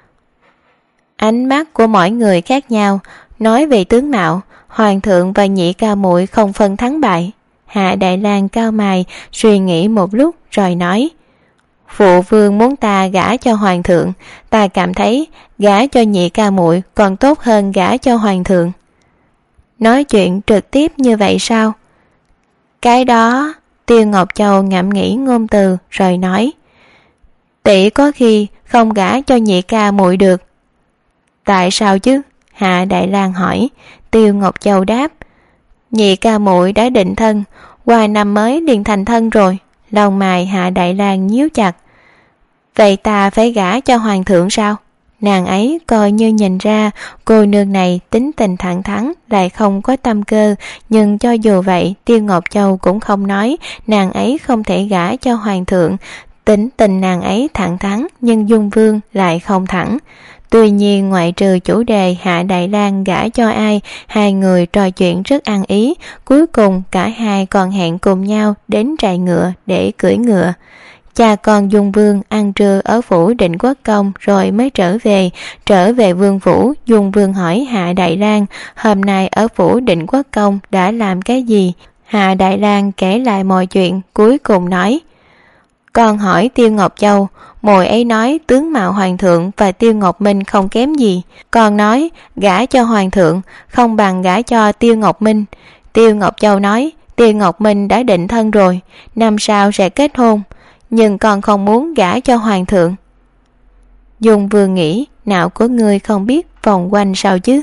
Speaker 2: ánh mắt của mỗi người khác nhau. Nói về tướng mạo, hoàng thượng và nhị ca muội không phân thắng bại. Hạ Đại Lang cau mày suy nghĩ một lúc rồi nói: phụ vương muốn ta gả cho hoàng thượng, ta cảm thấy gả cho nhị ca muội còn tốt hơn gả cho hoàng thượng. Nói chuyện trực tiếp như vậy sao? Cái đó... Tiêu Ngọc Châu ngẫm nghĩ ngôn từ rồi nói: tỷ có khi không gả cho nhị ca muội được. Tại sao chứ? Hạ Đại Lang hỏi. Tiêu Ngọc Châu đáp: nhị ca muội đã định thân, qua năm mới liền thành thân rồi. Lông mày Hạ Đại Lang nhíu chặt. Vậy ta phải gả cho hoàng thượng sao? Nàng ấy coi như nhìn ra cô nương này tính tình thẳng thắn, lại không có tâm cơ, nhưng cho dù vậy Tiêu Ngọc Châu cũng không nói nàng ấy không thể gả cho hoàng thượng. Tính tình nàng ấy thẳng thắn, nhưng Dung Vương lại không thẳng. Tuy nhiên ngoại trừ chủ đề Hạ Đại Lang gả cho ai, hai người trò chuyện rất ăn ý. Cuối cùng cả hai còn hẹn cùng nhau đến trại ngựa để cưỡi ngựa. Cha con Dung Vương ăn trưa ở phủ Định Quốc Công rồi mới trở về. Trở về vương phủ, Dung Vương hỏi Hạ Đại Lang hôm nay ở phủ Định Quốc Công đã làm cái gì. Hạ Đại Lang kể lại mọi chuyện, cuối cùng nói: con hỏi Tiêu Ngọc Châu, muội ấy nói tướng mạo hoàng thượng và Tiêu Ngọc Minh không kém gì. Con nói gả cho hoàng thượng không bằng gả cho Tiêu Ngọc Minh. Tiêu Ngọc Châu nói Tiêu Ngọc Minh đã định thân rồi, năm sau sẽ kết hôn, nhưng con không muốn gả cho hoàng thượng. Dung Vương nghĩ, nào có người không biết vòng quanh sao chứ.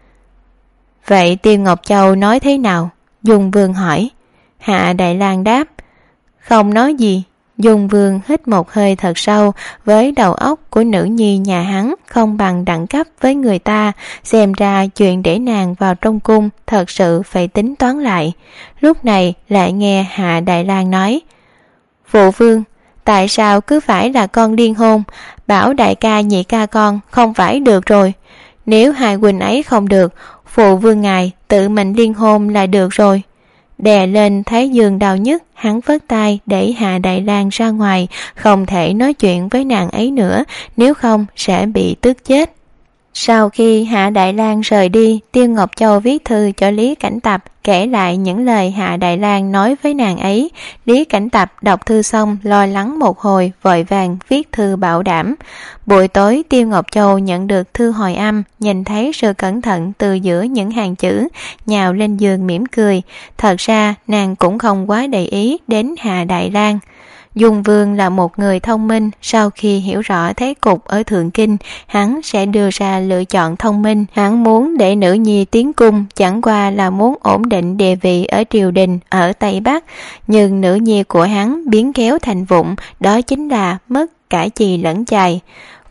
Speaker 2: Vậy Tiêu Ngọc Châu nói thế nào? Dung Vương hỏi. Hạ Đại Lang đáp: không nói gì. Dung Vương hít một hơi thật sâu. Với đầu óc của nữ nhi nhà hắn không bằng đẳng cấp với người ta, xem ra chuyện để nàng vào trong cung thật sự phải tính toán lại. Lúc này lại nghe Hạ Đại Lang nói: phụ vương, tại sao cứ phải là con liên hôn? Bảo đại ca nhị ca con không phải được rồi. Nếu hai huynh ấy không được, phụ vương ngài tự mình liên hôn là được rồi. Đè lên thái dương đau nhức, hắn vất tay để Hạ Đại Lang ra ngoài, không thể nói chuyện với nàng ấy nữa, nếu không sẽ bị tức chết. Sau khi Hạ Đại Lang rời đi, Tiêu Ngọc Châu viết thư cho Lý Cảnh Tập, kể lại những lời Hạ Đại Lang nói với nàng ấy. Lý Cảnh Tập đọc thư xong lo lắng một hồi, vội vàng viết thư bảo đảm. Buổi tối Tiêu Ngọc Châu nhận được thư hồi âm, nhìn thấy sự cẩn thận từ giữa những hàng chữ, nhào lên giường mỉm cười. Thật ra nàng cũng không quá để ý đến Hạ Đại Lang. Dung Vương là một người thông minh, sau khi hiểu rõ thế cục ở Thượng Kinh, hắn sẽ đưa ra lựa chọn thông minh. Hắn muốn để nữ nhi tiến cung chẳng qua là muốn ổn định địa vị ở triều đình ở Tây Bắc, nhưng nữ nhi của hắn biến kéo thành vụng, đó chính là mất cả chì lẫn chài.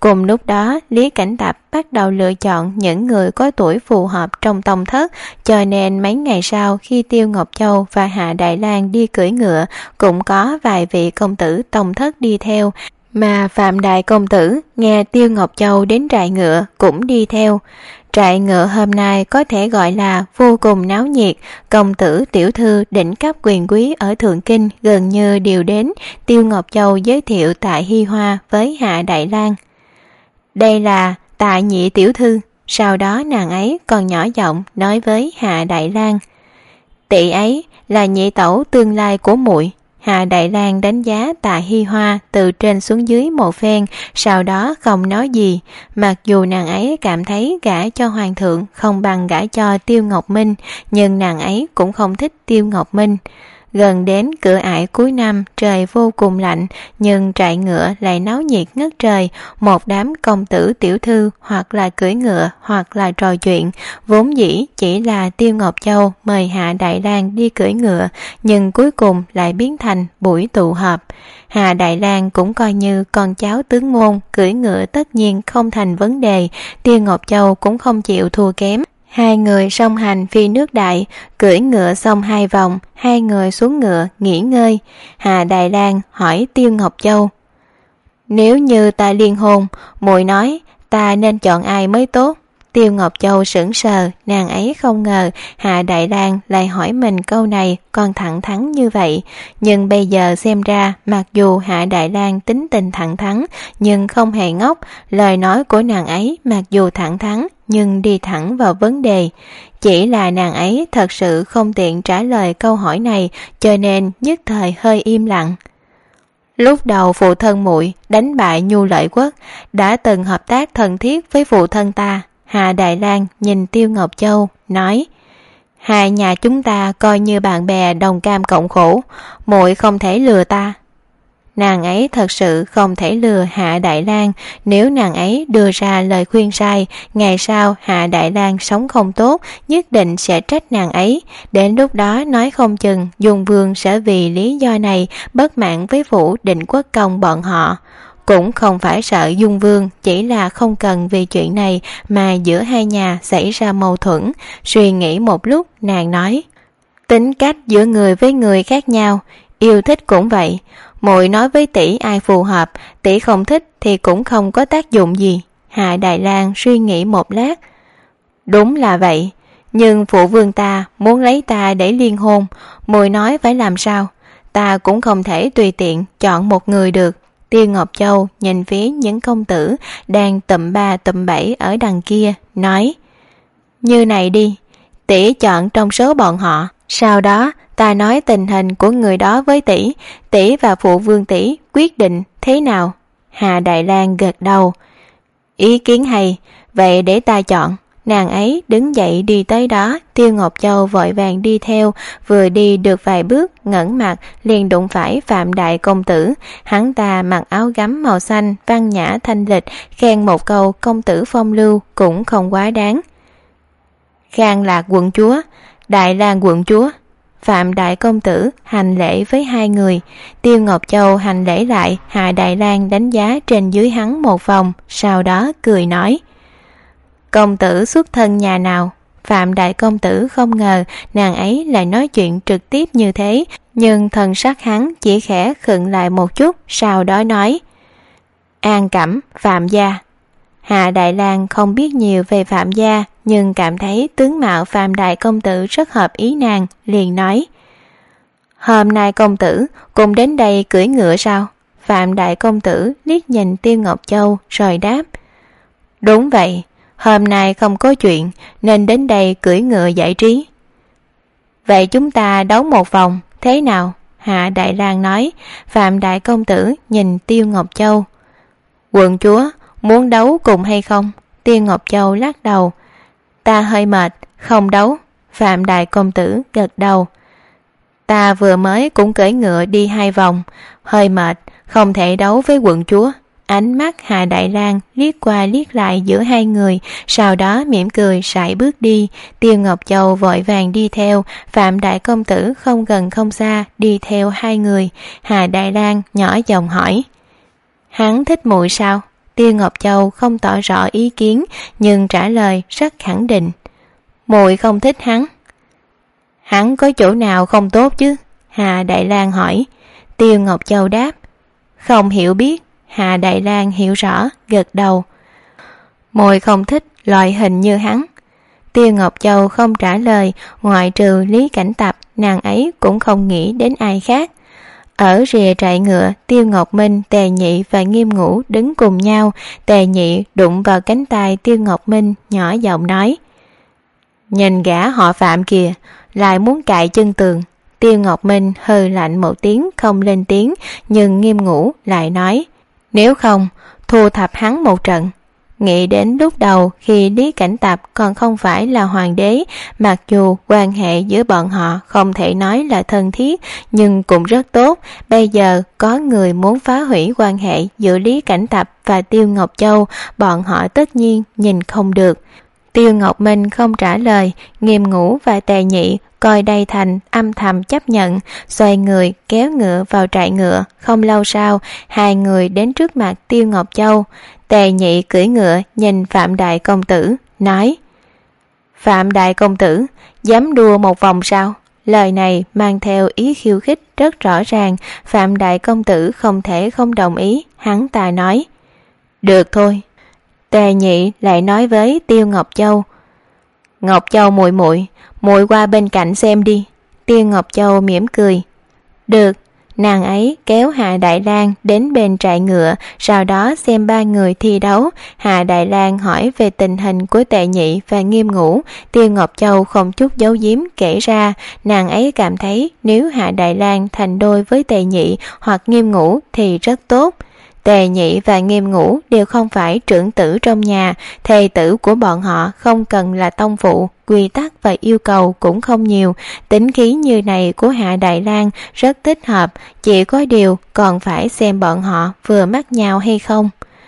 Speaker 2: Cùng lúc đó, Lý Cảnh Tập bắt đầu lựa chọn những người có tuổi phù hợp trong tông thất, cho nên mấy ngày sau khi Tiêu Ngọc Châu và Hạ Đại Lang đi cưỡi ngựa, cũng có vài vị công tử tông thất đi theo, mà Phạm Đại công tử nghe Tiêu Ngọc Châu đến trại ngựa cũng đi theo. Trại ngựa hôm nay có thể gọi là vô cùng náo nhiệt, công tử tiểu thư đỉnh cấp quyền quý ở Thượng Kinh gần như đều đến. Tiêu Ngọc Châu giới thiệu Tạ Hi Hoa với Hạ Đại Lang. Đây là Tạ nhị tiểu thư. Sau đó nàng ấy còn nhỏ giọng nói với Hạ Đại Lang, tỷ ấy là nhị tẩu tương lai của muội. Hạ Đại Lang đánh giá Tạ Hi Hoa từ trên xuống dưới một phen, sau đó không nói gì. Mặc dù nàng ấy cảm thấy gả cho hoàng thượng không bằng gả cho Tiêu Ngọc Minh, nhưng nàng ấy cũng không thích Tiêu Ngọc Minh. Gần đến cửa ải cuối năm, trời vô cùng lạnh, nhưng trại ngựa lại náo nhiệt ngất trời. Một đám công tử tiểu thư hoặc là cưỡi ngựa hoặc là trò chuyện. Vốn dĩ chỉ là Tiêu Ngọc Châu mời Hạ Đại Lang đi cưỡi ngựa, nhưng cuối cùng lại biến thành buổi tụ họp. Hạ Đại Lang cũng coi như con cháu tướng môn, cưỡi ngựa tất nhiên không thành vấn đề. Tiêu Ngọc Châu cũng không chịu thua kém. Hai người song hành phi nước đại, cưỡi ngựa xong hai vòng, hai người xuống ngựa nghỉ ngơi. Hạ Đại Lang hỏi Tiêu Ngọc Châu, nếu như ta liên hôn, muội nói ta nên chọn ai mới tốt? Tiêu Ngọc Châu sững sờ, nàng ấy không ngờ Hạ Đại Lang lại hỏi mình câu này còn thẳng thắn như vậy. Nhưng bây giờ xem ra, mặc dù Hạ Đại Lang tính tình thẳng thắn nhưng không hề ngốc, lời nói của nàng ấy mặc dù thẳng thắn nhưng đi thẳng vào vấn đề. Chỉ là nàng ấy thật sự không tiện trả lời câu hỏi này, cho nên nhất thời hơi im lặng. Lúc đầu phụ thân muội đánh bại Nhu Lợi Quốc, đã từng hợp tác thân thiết với phụ thân ta. Hạ Đại Lang nhìn Tiêu Ngọc Châu, nói, hai nhà chúng ta coi như bạn bè đồng cam cộng khổ, muội không thể lừa ta. Nàng ấy thật sự không thể lừa Hạ Đại Lang. Nếu nàng ấy đưa ra lời khuyên sai, ngày sau Hạ Đại Lang sống không tốt, nhất định sẽ trách nàng ấy. Đến lúc đó nói không chừng Dung Vương sẽ vì lý do này bất mãn với Vũ Định Quốc công bọn họ. Cũng không phải sợ Dung Vương, chỉ là không cần vì chuyện này mà giữa hai nhà xảy ra mâu thuẫn. Suy nghĩ một lúc, nàng nói, tính cách giữa người với người khác nhau, yêu thích cũng vậy. Muội nói với tỷ ai phù hợp, tỷ không thích thì cũng không có tác dụng gì. Hạ Đại Lang suy nghĩ một lát, đúng là vậy, nhưng phụ vương ta muốn lấy ta để liên hôn, muội nói phải làm sao? Ta cũng không thể tùy tiện chọn một người được. Tiêu Ngọc Châu nhìn phía những công tử đang tụm ba tụm bảy ở đằng kia, nói, như này đi, tỷ chọn trong số bọn họ, sau đó ta nói tình hình của người đó với tỷ, tỷ và phụ vương tỷ quyết định thế nào? Hạ Đại Lang gật đầu, ý kiến hay, vậy để ta chọn. Nàng ấy đứng dậy đi tới đó, Tiêu Ngọc Châu vội vàng đi theo, vừa đi được vài bước, ngẩng mặt liền đụng phải Phạm Đại công tử. Hắn ta mặc áo gấm màu xanh, văn nhã thanh lịch, khen một câu công tử phong lưu cũng không quá đáng. Khang Lạc quận chúa, Đại Lang quận chúa. Phạm Đại công tử hành lễ với hai người. Tiêu Ngọc Châu hành lễ lại, Hạ Đại Lang đánh giá trên dưới hắn một vòng, sau đó cười nói, công tử xuất thân nhà nào? Phạm Đại công tử không ngờ nàng ấy lại nói chuyện trực tiếp như thế, nhưng thần sắc hắn chỉ khẽ khựng lại một chút, sau đó nói, An Cẩm, Phạm gia. Hạ Đại Lang không biết nhiều về Phạm gia, nhưng cảm thấy tướng mạo Phạm Đại công tử rất hợp ý nàng, liền nói, hôm nay công tử cùng đến đây cưỡi ngựa sao? Phạm Đại công tử liếc nhìn Tiêu Ngọc Châu rồi đáp, đúng vậy, hôm nay không có chuyện nên đến đây cưỡi ngựa giải trí. Vậy chúng ta đấu một vòng, thế nào? Hạ Đại Lang nói. Phạm Đại công tử nhìn Tiêu Ngọc Châu, quận chúa muốn đấu cùng hay không? Tiêu Ngọc Châu lắc đầu, ta hơi mệt, không đấu. Phạm Đại công tử gật đầu, ta vừa mới cũng cưỡi ngựa đi hai vòng, hơi mệt, không thể đấu với quận chúa. Ánh mắt Hạ Đại Lang liếc qua liếc lại giữa hai người, sau đó mỉm cười sải bước đi. Tiêu Ngọc Châu vội vàng đi theo, Phạm Đại công tử không gần không xa đi theo hai người. Hạ Đại Lang nhỏ giọng hỏi, hắn thích muội sao? Tiêu Ngọc Châu không tỏ rõ ý kiến, nhưng trả lời rất khẳng định. Muội không thích hắn. Hắn có chỗ nào không tốt chứ? Hà Đại Lang hỏi. Tiêu Ngọc Châu đáp. Không hiểu biết. Hà Đại Lang hiểu rõ, gật đầu. Muội không thích loại hình như hắn. Tiêu Ngọc Châu không trả lời, ngoại trừ Lý Cảnh Tập, nàng ấy cũng không nghĩ đến ai khác. Ở rìa trại ngựa, Tiêu Ngọc Minh, Tề Nhị và Nghiêm Ngũ đứng cùng nhau. Tề Nhị đụng vào cánh tay Tiêu Ngọc Minh, nhỏ giọng nói. Nhìn gã họ Phạm kìa, lại muốn cạy chân tường. Tiêu Ngọc Minh hừ lạnh một tiếng, không lên tiếng, nhưng Nghiêm Ngũ lại nói. Nếu không, thu thập hắn một trận. Nghĩ đến lúc đầu khi Lý Cảnh Tập còn không phải là hoàng đế, mặc dù quan hệ giữa bọn họ không thể nói là thân thiết, nhưng cũng rất tốt. Bây giờ có người muốn phá hủy quan hệ giữa Lý Cảnh Tập và Tiêu Ngọc Châu, bọn họ tất nhiên nhìn không được. Tiêu Ngọc Minh không trả lời, Nghiêm Ngũ và Tề Nhị coi đây thành âm thầm chấp nhận, xoay người kéo ngựa vào trại ngựa. Không lâu sau, hai người đến trước mặt Tiêu Ngọc Châu. Tề Nhị cưỡi ngựa nhìn Phạm Đại Công Tử, nói. Phạm Đại Công Tử, dám đua một vòng sao? Lời này mang theo ý khiêu khích rất rõ ràng. Phạm Đại Công Tử không thể không đồng ý, hắn ta nói. Được thôi. Tề Nhị lại nói với Tiêu Ngọc Châu. Ngọc Châu muội muội, muội qua bên cạnh xem đi. Tiêu Ngọc Châu mỉm cười. Được. Nàng ấy kéo Hạ Đại Lang đến bên trại ngựa, sau đó xem ba người thi đấu. Hạ Đại Lang hỏi về tình hình của Tề Nhị và Nghiêm Ngũ. Tiêu Ngọc Châu không chút giấu giếm kể ra. Nàng ấy cảm thấy nếu Hạ Đại Lang thành đôi với Tề Nhị hoặc Nghiêm Ngũ thì rất tốt. Tề Nhị và Nghiêm Ngũ đều không phải trưởng tử trong nhà, thê tử của bọn họ không cần là tông phụ, quy tắc và yêu cầu cũng không nhiều. Tính khí như này của Hạ Đại Lang rất thích hợp, chỉ có điều còn phải xem bọn họ vừa mắt nhau hay không.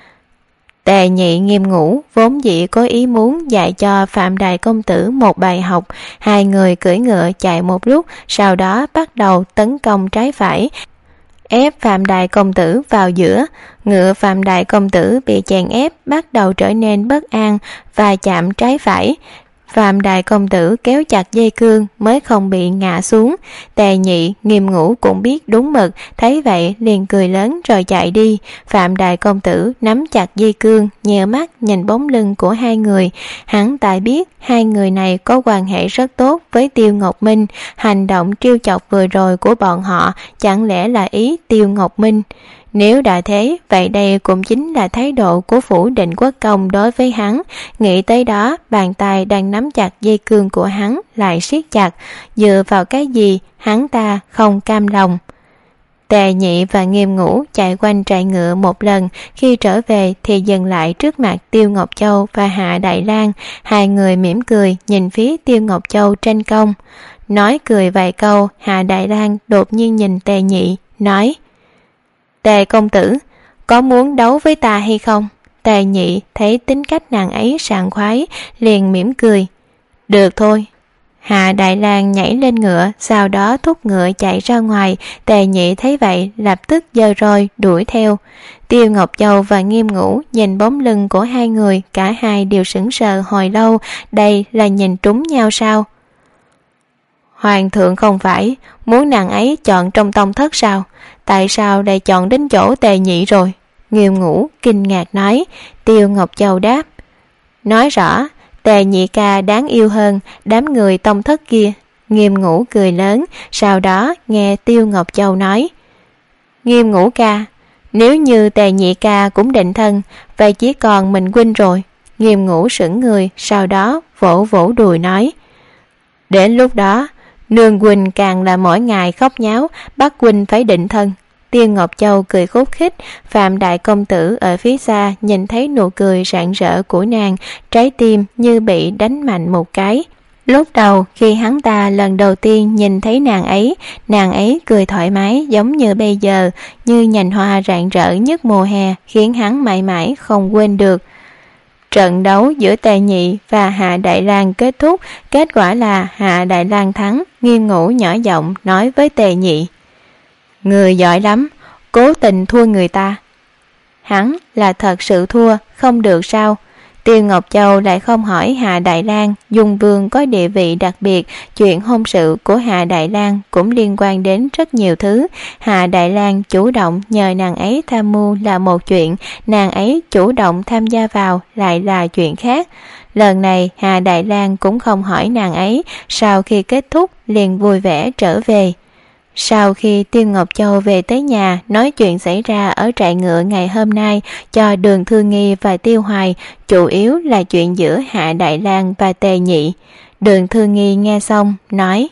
Speaker 2: Tề Nhị Nghiêm Ngũ vốn dĩ có ý muốn dạy cho Phạm Đại Công Tử một bài học. Hai người cưỡi ngựa chạy một lúc, sau đó bắt đầu tấn công trái phải, ép Phạm Đại Công Tử vào giữa. Ngựa Phạm Đại Công Tử bị chèn ép bắt đầu trở nên bất an và chạm trái phải. Phạm Đại Công Tử kéo chặt dây cương mới không bị ngã xuống. Tề Nhị Nghiêm Ngũ cũng biết đúng mực, thấy vậy liền cười lớn rồi chạy đi. Phạm Đại Công Tử nắm chặt dây cương, nheo mắt nhìn bóng lưng của hai người. Hắn ta biết hai người này có quan hệ rất tốt với Tiêu Ngọc Minh. Hành động trêu chọc vừa rồi của bọn họ chẳng lẽ là ý Tiêu Ngọc Minh? Nếu đã thế, vậy đây cũng chính là thái độ của Phủ Định Quốc Công đối với hắn. Nghĩ tới đó, bàn tay đang nắm chặt dây cương của hắn lại siết chặt. Dựa vào cái gì, hắn ta không cam lòng. Tề Nhị và Nghiêm Ngũ chạy quanh trại ngựa một lần, khi trở về thì dừng lại trước mặt Tiêu Ngọc Châu và Hạ Đại Lang. Hai người mỉm cười nhìn phía Tiêu Ngọc Châu tranh công. Nói cười vài câu, Hạ Đại Lang đột nhiên nhìn Tề Nhị, nói. Tề công tử, có muốn đấu với ta hay không? Tề Nhị thấy tính cách nàng ấy sảng khoái, liền mỉm cười. Được thôi. Hạ Đại Lang nhảy lên ngựa, sau đó thúc ngựa chạy ra ngoài. Tề Nhị thấy vậy lập tức giơ roi đuổi theo. Tiêu Ngọc Châu và Nghiêm Ngũ nhìn bóng lưng của hai người, cả hai đều sững sờ hồi lâu. Đây là nhìn trúng nhau sao? Hoàng thượng không phải muốn nàng ấy chọn trong tông thất sao? Tại sao lại chọn đến chỗ Tề Nhị rồi? Nghiêm Ngũ kinh ngạc nói. Tiêu Ngọc Châu đáp. Nói rõ Tề Nhị ca đáng yêu hơn đám người tông thất kia. Nghiêm Ngũ cười lớn, sau đó nghe Tiêu Ngọc Châu nói. Nghiêm Ngũ ca, nếu như Tề Nhị ca cũng định thân, vậy chỉ còn mình huynh rồi. Nghiêm Ngũ sững người, sau đó vỗ vỗ đùi nói. Đến lúc đó nương huynh càng là mỗi ngày khóc nháo, bắt huynh phải định thân. Tiêu Ngọc Châu cười khúc khích. Phạm Đại Công Tử ở phía xa nhìn thấy nụ cười rạng rỡ của nàng, trái tim như bị đánh mạnh một cái. Lúc đầu khi hắn ta lần đầu tiên nhìn thấy nàng ấy, nàng ấy cười thoải mái giống như bây giờ, như nhành hoa rạng rỡ nhất mùa hè, khiến hắn mãi mãi không quên được. Trận đấu giữa Tề Nhị và Hạ Đại Lang kết thúc, kết quả là Hạ Đại Lang thắng. Nghiêm Ngũ nhỏ giọng nói với Tề Nhị. Người giỏi lắm, cố tình thua người ta. hắn là thật sự thua, không được sao? Tiêu Ngọc Châu lại không hỏi Hạ Đại Lang Dung Vương có địa vị đặc biệt, chuyện hôn sự của Hạ Đại Lang cũng liên quan đến rất nhiều thứ. Hạ Đại Lang chủ động nhờ nàng ấy tham mưu là một chuyện, nàng ấy chủ động tham gia vào lại là chuyện khác. Lần này Hạ Đại Lang cũng không hỏi nàng ấy, sau khi kết thúc liền vui vẻ trở về. Sau khi Tiêu Ngọc Châu về tới nhà nói chuyện xảy ra ở trại ngựa ngày hôm nay cho Đường Thư Nghi và Tiêu Hoài, chủ yếu là chuyện giữa Hạ Đại Lang và Tề Nhị. Đường Thư Nghi nghe xong nói: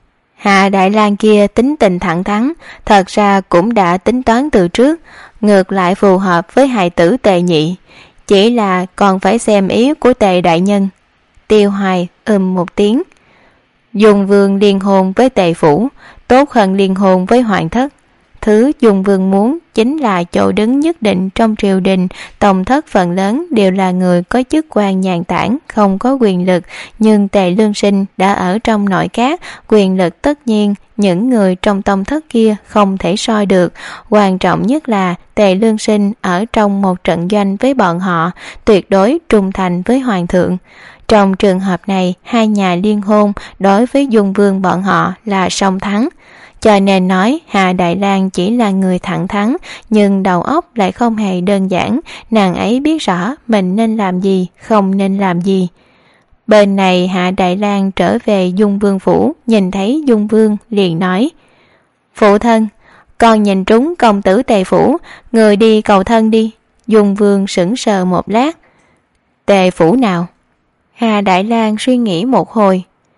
Speaker 2: Hạ Đại Lang kia tính tình thẳng thắn, thật ra cũng đã tính toán từ trước, ngược lại phù hợp với hài tử Tề Nhị, chỉ là còn phải xem ý của Tề đại nhân. Tiêu Hoài ừm một tiếng. Dung Vương liên hôn với Tề phủ tốt hơn liên hôn với Hoàng thất. Thứ Dung Vương muốn chính là chỗ đứng nhất định trong triều đình. Tông thất phần lớn đều là người có chức quan nhàn tản, không có quyền lực, nhưng Tề Lương Sinh đã ở trong nội các, quyền lực tất nhiên những người trong tông thất kia không thể soi được. Quan trọng nhất là Tề Lương Sinh ở trong một trận doanh với bọn họ, tuyệt đối trung thành với Hoàng thượng. Trong trường hợp này, hai nhà liên hôn đối với Dung Vương bọn họ là song thắng. Cho nên nói Hạ Đại Lang chỉ là người thẳng thắn, nhưng đầu óc lại không hề đơn giản, nàng ấy biết rõ mình nên làm gì, không nên làm gì. Bên này Hạ Đại Lang trở về Dung Vương phủ, nhìn thấy Dung Vương liền nói: Phụ thân, con nhìn trúng công tử Tề phủ, người đi cầu thân đi. Dung Vương sững sờ một lát. Tề phủ nào? Hạ Đại Lang suy nghĩ một hồi.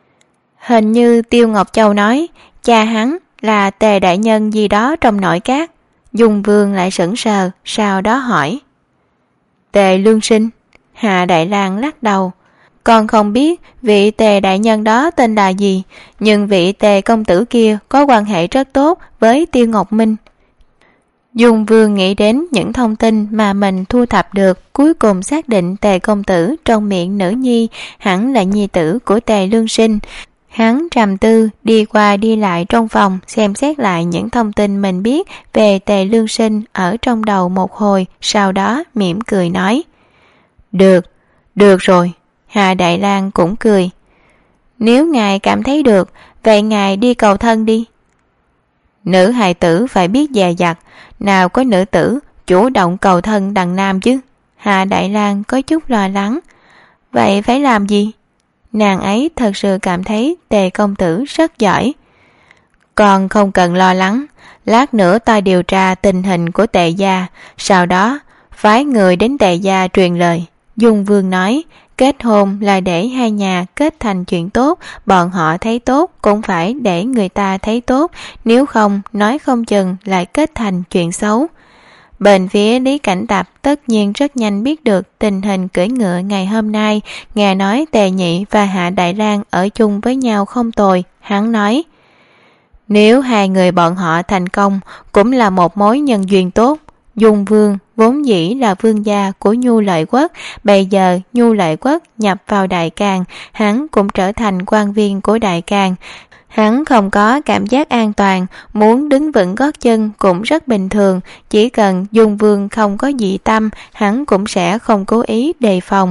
Speaker 2: Hình như Tiêu Ngọc Châu nói cha hắn là Tề đại nhân gì đó trong nội các. Dung Vương lại sững sờ, sau đó hỏi: Tề Lương Sinh? Hạ Đại Lang lắc đầu. Con không biết vị Tề đại nhân đó tên là gì, nhưng vị Tề công tử kia có quan hệ rất tốt với Tiêu Ngọc Minh. Dung Vương nghĩ đến những thông tin mà mình thu thập được, cuối cùng xác định Tề công tử trong miệng nữ nhi hẳn là nhi tử của Tề Lương Sinh. Hắn trầm tư, đi qua đi lại trong phòng, xem xét lại những thông tin mình biết về Tề Lương Sinh ở trong đầu một hồi, sau đó mỉm cười nói: Được, được rồi. Hạ Đại Lang cũng cười. Nếu ngài cảm thấy được, vậy ngài đi cầu thân đi. Nữ hài tử phải biết dè dặt, nào có nữ tử chủ động cầu thân đằng nam chứ. Hạ Đại Lang có chút lo lắng. Vậy phải làm gì? Nàng ấy thật sự cảm thấy Tề công tử rất giỏi. Còn không cần lo lắng, lát nữa ta điều tra tình hình của Tề gia, sau đó phái người đến Tề gia truyền lời. Dung Vương nói, kết hôn là để hai nhà kết thành chuyện tốt, bọn họ thấy tốt cũng phải để người ta thấy tốt, nếu không nói không chừng lại kết thành chuyện xấu. Bên phía Lý Cảnh Tập tất nhiên rất nhanh biết được tình hình cưỡi ngựa ngày hôm nay, nghe nói Tề Nhị và Hạ Đại Lang ở chung với nhau không tồi, hắn nói: Nếu hai người bọn họ thành công cũng là một mối nhân duyên tốt. Dung Vương vốn dĩ là vương gia của Nhu Lợi Quốc, bây giờ Nhu Lợi Quốc nhập vào Đại Càn, hắn cũng trở thành quan viên của Đại Càn. Hắn không có cảm giác an toàn, muốn đứng vững gót chân cũng rất bình thường, chỉ cần Dung Vương không có dị tâm, hắn cũng sẽ không cố ý đề phòng.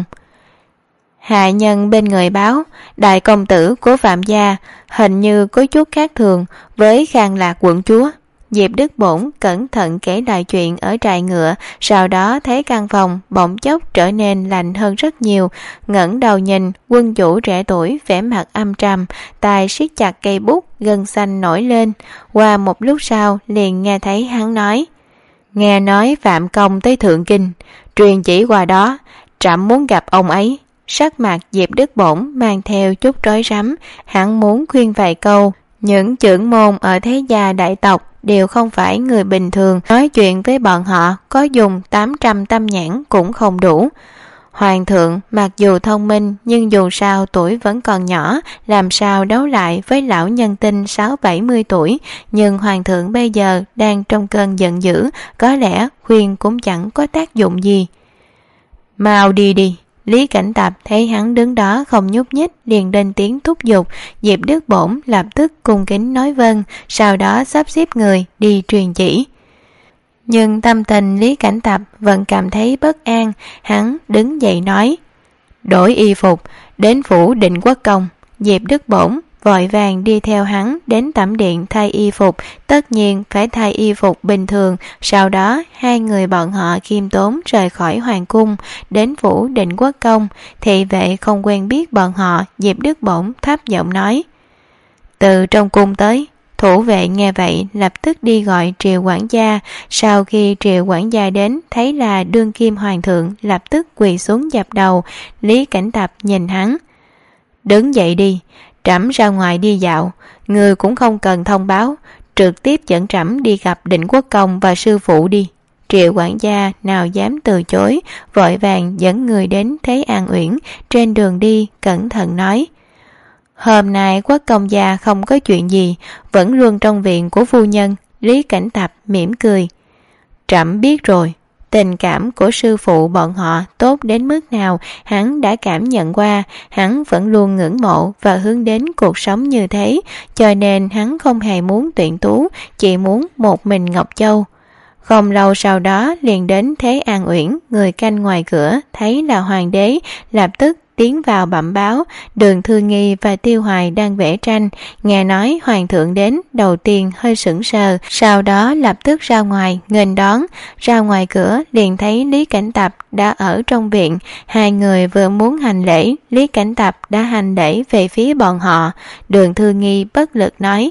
Speaker 2: Hạ nhân bên người báo, đại công tử của Phạm gia hình như có chút khác thường với Khang Lạc quận chúa. Diệp Đức Bổn cẩn thận kể lại chuyện ở trại ngựa, sau đó thấy căn phòng bỗng chốc trở nên lạnh hơn rất nhiều, ngẩng đầu nhìn quân chủ trẻ tuổi vẻ mặt âm trầm, tay siết chặt cây bút, gân xanh nổi lên. Qua một lúc sau liền nghe thấy hắn nói: Nghe nói Phạm Công tới Thượng Kinh, truyền chỉ qua đó, trẫm muốn gặp ông ấy. Sắc mặt Diệp Đức Bổn mang theo chút rối rắm, hắn muốn khuyên vài câu. Những trưởng môn ở thế gia đại tộc đều không phải người bình thường, nói chuyện với bọn họ có dùng tám trăm tâm nhãn cũng không đủ. Hoàng thượng mặc dù thông minh nhưng dù sao tuổi vẫn còn nhỏ, làm sao đấu lại với lão nhân tinh sáu bảy mươi tuổi, nhưng hoàng thượng bây giờ đang trong cơn giận dữ, có lẽ khuyên cũng chẳng có tác dụng gì. Mau đi đi. Lý Cảnh Tập thấy hắn đứng đó không nhúc nhích, liền lên tiếng thúc giục. Diệp Đức Bổn lập tức cung kính nói vâng, sau đó sắp xếp người đi truyền chỉ. Nhưng tâm tình Lý Cảnh Tập vẫn cảm thấy bất an. Hắn đứng dậy nói: đổi y phục, đến phủ Định Quốc Công. Diệp Đức Bổn vội vàng đi theo hắn đến tẩm điện thay y phục, tất nhiên phải thay y phục bình thường. Sau đó hai người bọn họ khiêm tốn rời khỏi hoàng cung, đến phủ Định Quốc Công. Thị vệ không quen biết bọn họ. Diệp Đức Bổn thấp giọng nói: từ trong cung tới. Thủ vệ nghe vậy lập tức đi gọi Triệu quản gia. Sau khi Triệu quản gia đến, thấy là đương kim hoàng thượng, lập tức quỳ xuống dập đầu. Lý Cảnh Tập nhìn hắn: đứng dậy đi, trẫm ra ngoài đi dạo, người cũng không cần thông báo, trực tiếp dẫn trẫm đi gặp Định Quốc Công và sư phụ đi. Triệu quản gia nào dám từ chối, vội vàng dẫn người đến Thế An Uyển. Trên đường đi cẩn thận nói: hôm nay Quốc công gia không có chuyện gì, vẫn luôn trong viện của phu nhân. Lý Cảnh Tập mỉm cười: trẫm biết rồi. Tình cảm của sư phụ bọn họ tốt đến mức nào hắn đã cảm nhận qua. Hắn vẫn luôn ngưỡng mộ và hướng đến cuộc sống như thế, cho nên hắn không hề muốn tuyển tú, chỉ muốn một mình Ngọc Châu. Không lâu sau đó liền đến Thế An Uyển. Người canh ngoài cửa thấy là hoàng đế, lập tức tiến vào bẩm báo. Đường Thư Nghi và Tiêu Hoài đang vẽ tranh, nghe nói hoàng thượng đến, đầu tiên hơi sững sờ, sau đó lập tức ra ngoài nghênh đón. Ra ngoài cửa liền thấy Lý Cảnh Tập đã ở trong viện. Hai người vừa muốn hành lễ, Lý Cảnh Tập đã hành lễ về phía bọn họ. Đường Thư Nghi bất lực nói: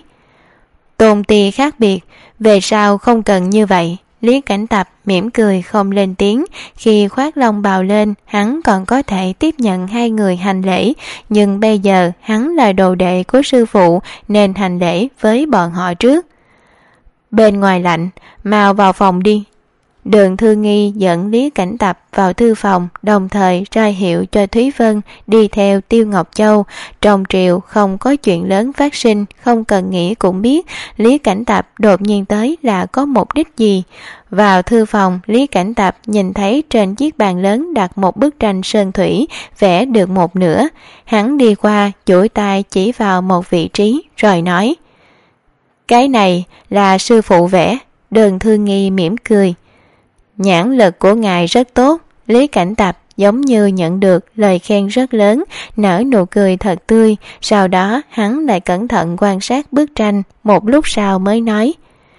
Speaker 2: tôn ti khác biệt, về sau không cần như vậy. Lý Cảnh Tập mỉm cười không lên tiếng. Khi khoác long bào lên, hắn còn có thể tiếp nhận hai người hành lễ, nhưng bây giờ hắn là đồ đệ của sư phụ nên hành lễ với bọn họ trước. bên ngoài lạnh, mau vào phòng đi. Đường Thư Nghi dẫn Lý Cảnh Tập vào thư phòng, đồng thời ra hiệu cho Thúy Vân đi theo Tiêu Ngọc Châu. Trong triều không có chuyện lớn phát sinh, không cần nghĩ cũng biết Lý Cảnh Tập đột nhiên tới là có mục đích gì. Vào thư phòng, Lý Cảnh Tập nhìn thấy trên chiếc bàn lớn đặt một bức tranh sơn thủy, vẽ được một nửa. Hắn đi qua, duỗi tay chỉ vào một vị trí, rồi nói: cái này là sư phụ vẽ. Đường Thư Nghi mỉm cười: nhãn lực của ngài rất tốt. Lý Cảnh Tập giống như nhận được lời khen rất lớn, nở nụ cười thật tươi. Sau đó hắn lại cẩn thận quan sát bức tranh, một lúc sau mới nói: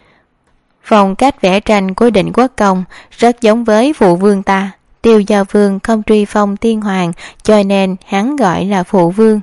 Speaker 2: phong cách vẽ tranh của Định Quốc Công rất giống với phụ vương ta. Tiêu Giao Vương không truy phong tiên hoàng, cho nên hắn gọi là phụ vương.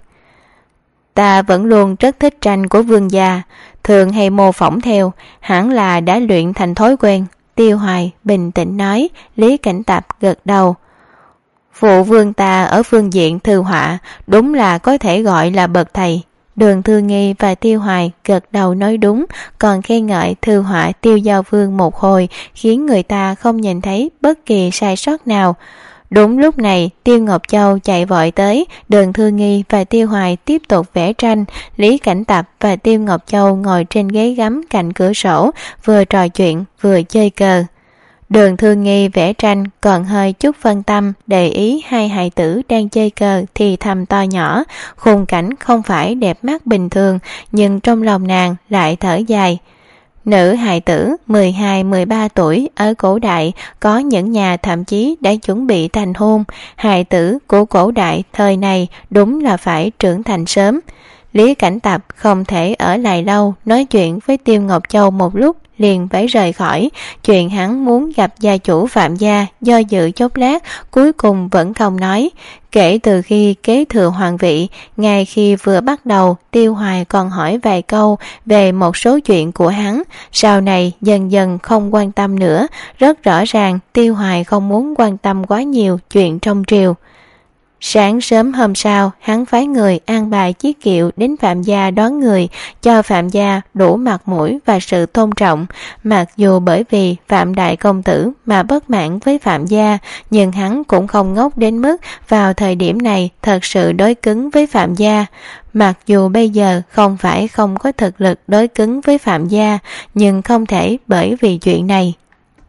Speaker 2: Ta vẫn luôn rất thích tranh của vương gia, thường hay mô phỏng theo, hẳn là đã luyện thành thói quen. Tiêu Hoài bình tĩnh nói. Lý Cảnh Tập gật đầu: phụ vương ta ở phương diện thư họa đúng là có thể gọi là bậc thầy. Đường Thư Nghi và Tiêu Hoài gật đầu nói đúng, còn khen ngợi thư họa Tiêu Giao Vương một hồi, khiến người ta không nhìn thấy bất kỳ sai sót nào. Đúng lúc này, Tiêu Ngọc Châu chạy vội tới. Đường Thư Nghi và Tiêu Hoài tiếp tục vẽ tranh. Lý Cảnh Tập và Tiêu Ngọc Châu ngồi trên ghế gắm cạnh cửa sổ, vừa trò chuyện vừa chơi cờ. Đường Thư Nghi vẽ tranh còn hơi chút phân tâm, để ý hai hài tử đang chơi cờ thì thầm to nhỏ. Khung cảnh không phải đẹp mắt bình thường, nhưng trong lòng nàng lại thở dài. Nữ hài tử mười hai mười ba tuổi ở cổ đại, có những nhà thậm chí đã chuẩn bị thành hôn. Hài tử của cổ đại thời này đúng là phải trưởng thành sớm. Lý Cảnh Tập không thể ở lại lâu, nói chuyện với Tiêu Ngọc Châu một lúc liền phải rời khỏi. Chuyện hắn muốn gặp gia chủ Phạm gia, do dự chốc lát cuối cùng vẫn không nói. Kể từ khi kế thừa hoàng vị, ngay khi vừa bắt đầu, Tiêu Hoài còn hỏi vài câu về một số chuyện của hắn, sau này dần dần không quan tâm nữa. Rất rõ ràng Tiêu Hoài không muốn quan tâm quá nhiều chuyện trong triều. Sáng sớm hôm sau, hắn phái người an bài chiếc kiệu đến Phạm gia đón người, cho Phạm gia đủ mặt mũi và sự tôn trọng. Mặc dù bởi vì Phạm đại công tử mà bất mãn với Phạm gia, nhưng hắn cũng không ngốc đến mức vào thời điểm này thật sự đối cứng với Phạm gia. Mặc dù bây giờ không phải không có thực lực đối cứng với Phạm gia, nhưng không thể bởi vì chuyện này.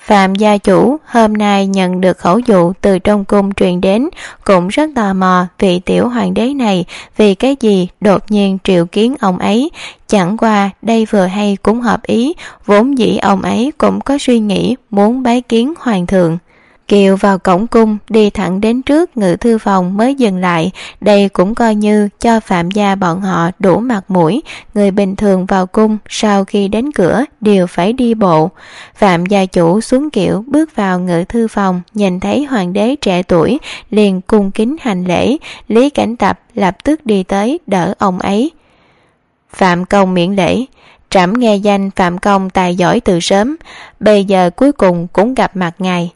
Speaker 2: Phạm gia chủ hôm nay nhận được khẩu dụ từ trong cung truyền đến, cũng rất tò mò vị tiểu hoàng đế này vì cái gì đột nhiên triệu kiến ông ấy. Chẳng qua đây vừa hay cũng hợp ý, vốn dĩ ông ấy cũng có suy nghĩ muốn bái kiến hoàng thượng. Kiều vào cổng cung đi thẳng đến trước ngự thư phòng mới dừng lại. Đây cũng coi như cho Phạm gia bọn họ đủ mặt mũi. Người bình thường vào cung sau khi đến cửa đều phải đi bộ. Phạm gia chủ xuống kiệu bước vào ngự thư phòng, nhìn thấy hoàng đế trẻ tuổi liền cung kính hành lễ. Lý Cảnh Tập lập tức đi tới đỡ ông ấy. Phạm công miễn lễ. Trẫm nghe danh Phạm công tài giỏi từ sớm, bây giờ cuối cùng cũng gặp mặt ngài.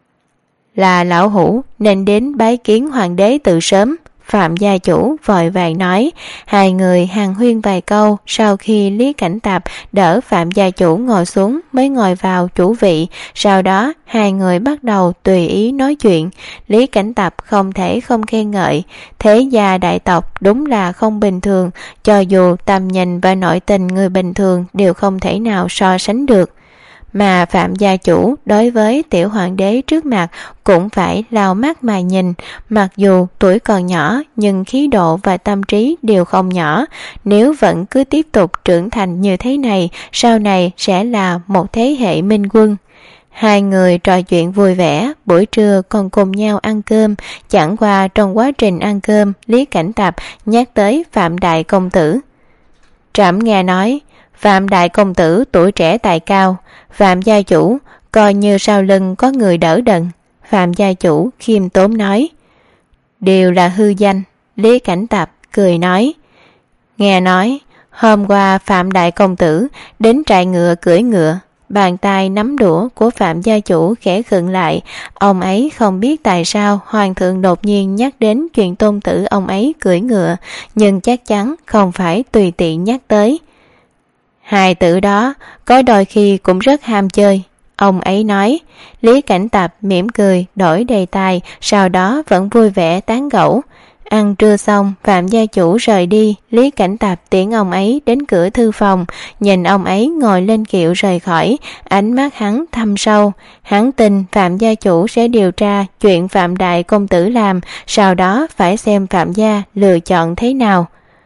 Speaker 2: Là lão hủ nên đến bái kiến hoàng đế từ sớm. Phạm gia chủ vội vàng nói. Hai người hàn huyên vài câu, sau khi Lý Cảnh Tập đỡ Phạm gia chủ ngồi xuống mới ngồi vào chủ vị. Sau đó hai người bắt đầu tùy ý nói chuyện. Lý Cảnh Tập không thể không khen ngợi, thế gia đại tộc đúng là không bình thường, cho dù tầm nhìn và nội tình người bình thường đều không thể nào so sánh được. Mà Phạm gia chủ đối với tiểu hoàng đế trước mặt cũng phải lau mắt mà nhìn. Mặc dù tuổi còn nhỏ nhưng khí độ và tâm trí đều không nhỏ. Nếu vẫn cứ tiếp tục trưởng thành như thế này, sau này sẽ là một thế hệ minh quân. Hai người trò chuyện vui vẻ, buổi trưa còn cùng nhau ăn cơm. Chẳng qua trong quá trình ăn cơm, Lý Cảnh Tập nhắc tới Phạm đại công tử. Trẫm nghe nói Phạm đại công tử tuổi trẻ tài cao, Phạm gia chủ coi như sau lưng có người đỡ đần. Phạm gia chủ khiêm tốn nói. Đều là hư danh. Lý Cảnh Tập cười nói. Nghe nói hôm qua Phạm đại công tử đến trại ngựa cưỡi ngựa. Bàn tay nắm đũa của Phạm gia chủ khẽ khựng lại. Ông ấy không biết tại sao hoàng thượng đột nhiên nhắc đến chuyện tôn tử ông ấy cưỡi ngựa, nhưng chắc chắn không phải tùy tiện nhắc tới. Hai tử đó có đôi khi cũng rất ham chơi, ông ấy nói. Lý Cảnh Tập mỉm cười đổi đề tài, sau đó vẫn vui vẻ tán gẫu. Ăn trưa xong, Phạm gia chủ rời đi. Lý Cảnh Tập tiễn ông ấy đến cửa thư phòng, nhìn ông ấy ngồi lên kiệu rời khỏi, ánh mắt hắn thâm sâu. Hắn tin Phạm gia chủ sẽ điều tra chuyện Phạm đại công tử làm, sau đó phải xem Phạm gia lựa chọn thế nào.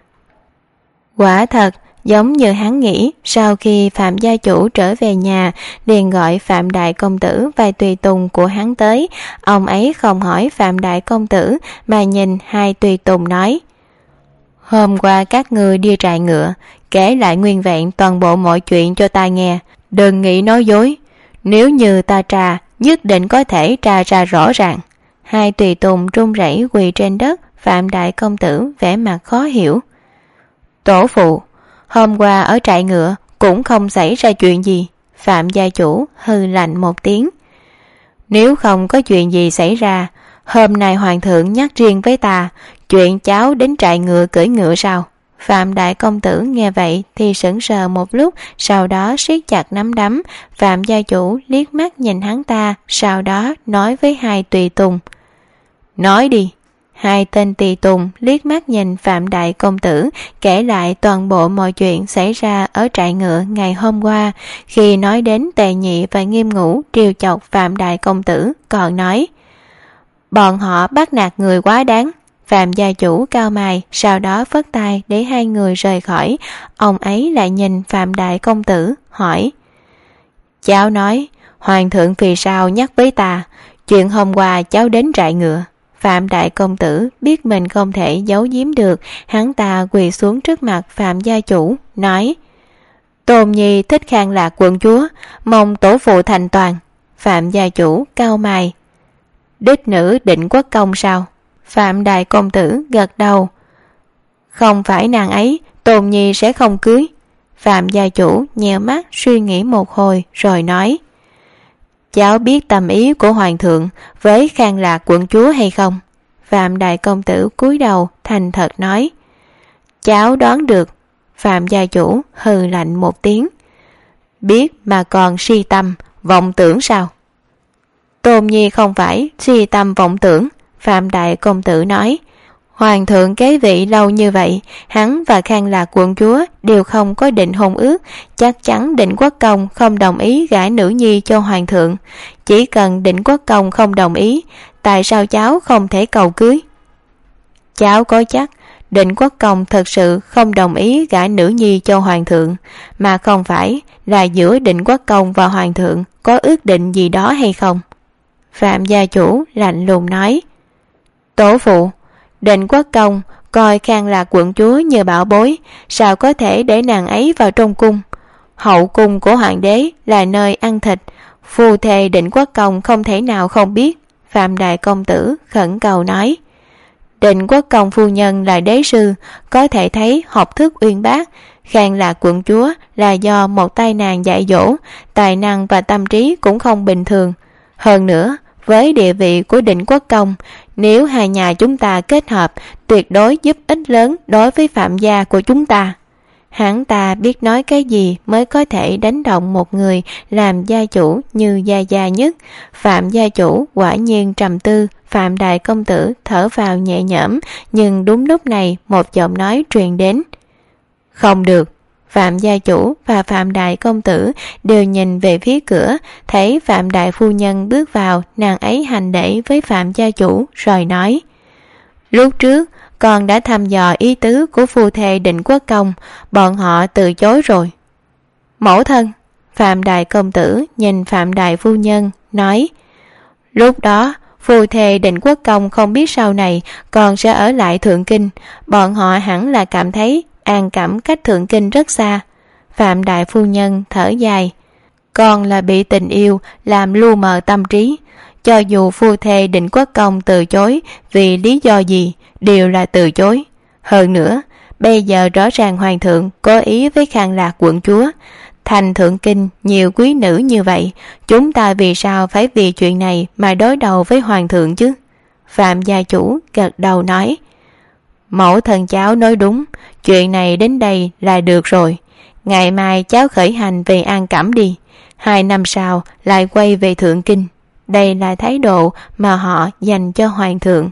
Speaker 2: Quả thật giống như hắn nghĩ, sau khi Phạm gia chủ trở về nhà, liền gọi Phạm đại công tử và tùy tùng của hắn tới. Ông ấy không hỏi Phạm đại công tử, mà nhìn hai tùy tùng nói. Hôm qua các ngươi đi trại ngựa, kể lại nguyên vẹn toàn bộ mọi chuyện cho ta nghe. Đừng nghĩ nói dối, nếu như ta tra, nhất định có thể tra ra rõ ràng. Hai tùy tùng run rẩy quỳ trên đất. Phạm đại công tử vẻ mặt khó hiểu. Tổ phụ, hôm qua ở trại ngựa cũng không xảy ra chuyện gì. Phạm gia chủ hừ lạnh một tiếng. Nếu không có chuyện gì xảy ra, hôm nay hoàng thượng nhắc riêng với ta chuyện cháu đến trại ngựa cưỡi ngựa sao? Phạm đại công tử nghe vậy thì sững sờ một lúc, sau đó siết chặt nắm đấm. Phạm gia chủ liếc mắt nhìn hắn ta, sau đó nói với hai tùy tùng. Nói đi. Hai tên tùy tùng liếc mắt nhìn Phạm đại công tử, kể lại toàn bộ mọi chuyện xảy ra ở trại ngựa ngày hôm qua. Khi nói đến Tề Nhị và Nghiêm Ngũ trêu chọc Phạm đại công tử, còn nói bọn họ bắt nạt người quá đáng. Phạm gia chủ cau mày, sau đó phất tay để hai người rời khỏi. Ông ấy lại nhìn Phạm đại công tử, hỏi. Cháu nói hoàng thượng vì sao nhắc với ta chuyện hôm qua cháu đến trại ngựa? Phạm đại công tử biết mình không thể giấu giếm được, hắn ta quỳ xuống trước mặt Phạm gia chủ, nói. Tôn nhi thích Khang Lạc quận chúa, mong tổ phụ thành toàn. Phạm gia chủ cau mày. Đích nữ Định Quốc công sao? Phạm đại công tử gật đầu. Không phải nàng ấy, Tôn nhi sẽ không cưới. Phạm gia chủ nheo mắt suy nghĩ một hồi rồi nói. Cháu biết tâm ý của hoàng thượng với Khang Lạc quận chúa hay không? Phạm đại công tử cúi đầu thành thật nói. Cháu đoán được. Phạm gia chủ hừ lạnh một tiếng. Biết mà còn si tâm vọng tưởng sao? Tôn nhi không phải si tâm vọng tưởng. Phạm đại công tử nói. Hoàng thượng kế vị lâu như vậy, hắn và Khang Lạc quận chúa đều không có định hôn ước, chắc chắn Định Quốc Công không đồng ý gả nữ nhi cho hoàng thượng. Chỉ cần Định Quốc Công không đồng ý, tại sao cháu không thể cầu cưới? Cháu có chắc Định Quốc Công thật sự không đồng ý gả nữ nhi cho hoàng thượng, mà không phải là giữa Định Quốc Công và hoàng thượng có ước định gì đó hay không? Phạm gia chủ lạnh lùng nói. Tổ phụ, Định Quốc Công coi Khang Lạc quận chúa như bảo bối, sao có thể để nàng ấy vào trong cung? Hậu cung của hoàng đế là nơi ăn thịt, phu thê Định Quốc Công không thể nào không biết. Phạm đại công tử khẩn cầu nói. Định Quốc Công phu nhân là đế sư, có thể thấy học thức uyên bác. Khang Lạc quận chúa là do một tay nàng dạy dỗ, tài năng và tâm trí cũng không bình thường. Hơn nữa, với địa vị của Định Quốc Công, nếu hai nhà chúng ta kết hợp, tuyệt đối giúp ích lớn đối với Phạm gia của chúng ta. Hắn ta biết nói cái gì mới có thể đánh động một người làm gia chủ như gia gia nhất. Phạm gia chủ quả nhiên trầm tư. Phạm đại công tử thở vào nhẹ nhõm, nhưng đúng lúc này một giọng nói truyền đến. Không được. Phạm gia chủ và Phạm đại công tử đều nhìn về phía cửa, thấy Phạm đại phu nhân bước vào, nàng ấy hành lễ với Phạm gia chủ rồi nói. Lúc trước con đã thăm dò ý tứ của phu thê Định Quốc Công, bọn họ từ chối rồi. Mẫu thân, Phạm đại công tử nhìn Phạm đại phu nhân nói. Lúc đó phu thê Định Quốc Công không biết sau này con sẽ ở lại Thượng Kinh, bọn họ hẳn là cảm thấy An Cẩm cách Thượng Kinh rất xa. Phạm đại phu nhân thở dài. Con là bị tình yêu làm lu mờ tâm trí. Cho dù phu thê Định Quốc Công từ chối vì lý do gì, đều là từ chối. Hơn nữa, bây giờ rõ ràng hoàng thượng có ý với Khang Lạc quận chúa. Thành Thượng Kinh nhiều quý nữ như vậy, chúng ta vì sao phải vì chuyện này mà đối đầu với hoàng thượng chứ? Phạm gia chủ gật đầu nói. Mẫu thân cháu nói đúng, chuyện này đến đây là được rồi. Ngày mai cháu khởi hành về An Cẩm đi, hai năm sau lại quay về Thượng Kinh. Đây là thái độ mà họ dành cho hoàng thượng.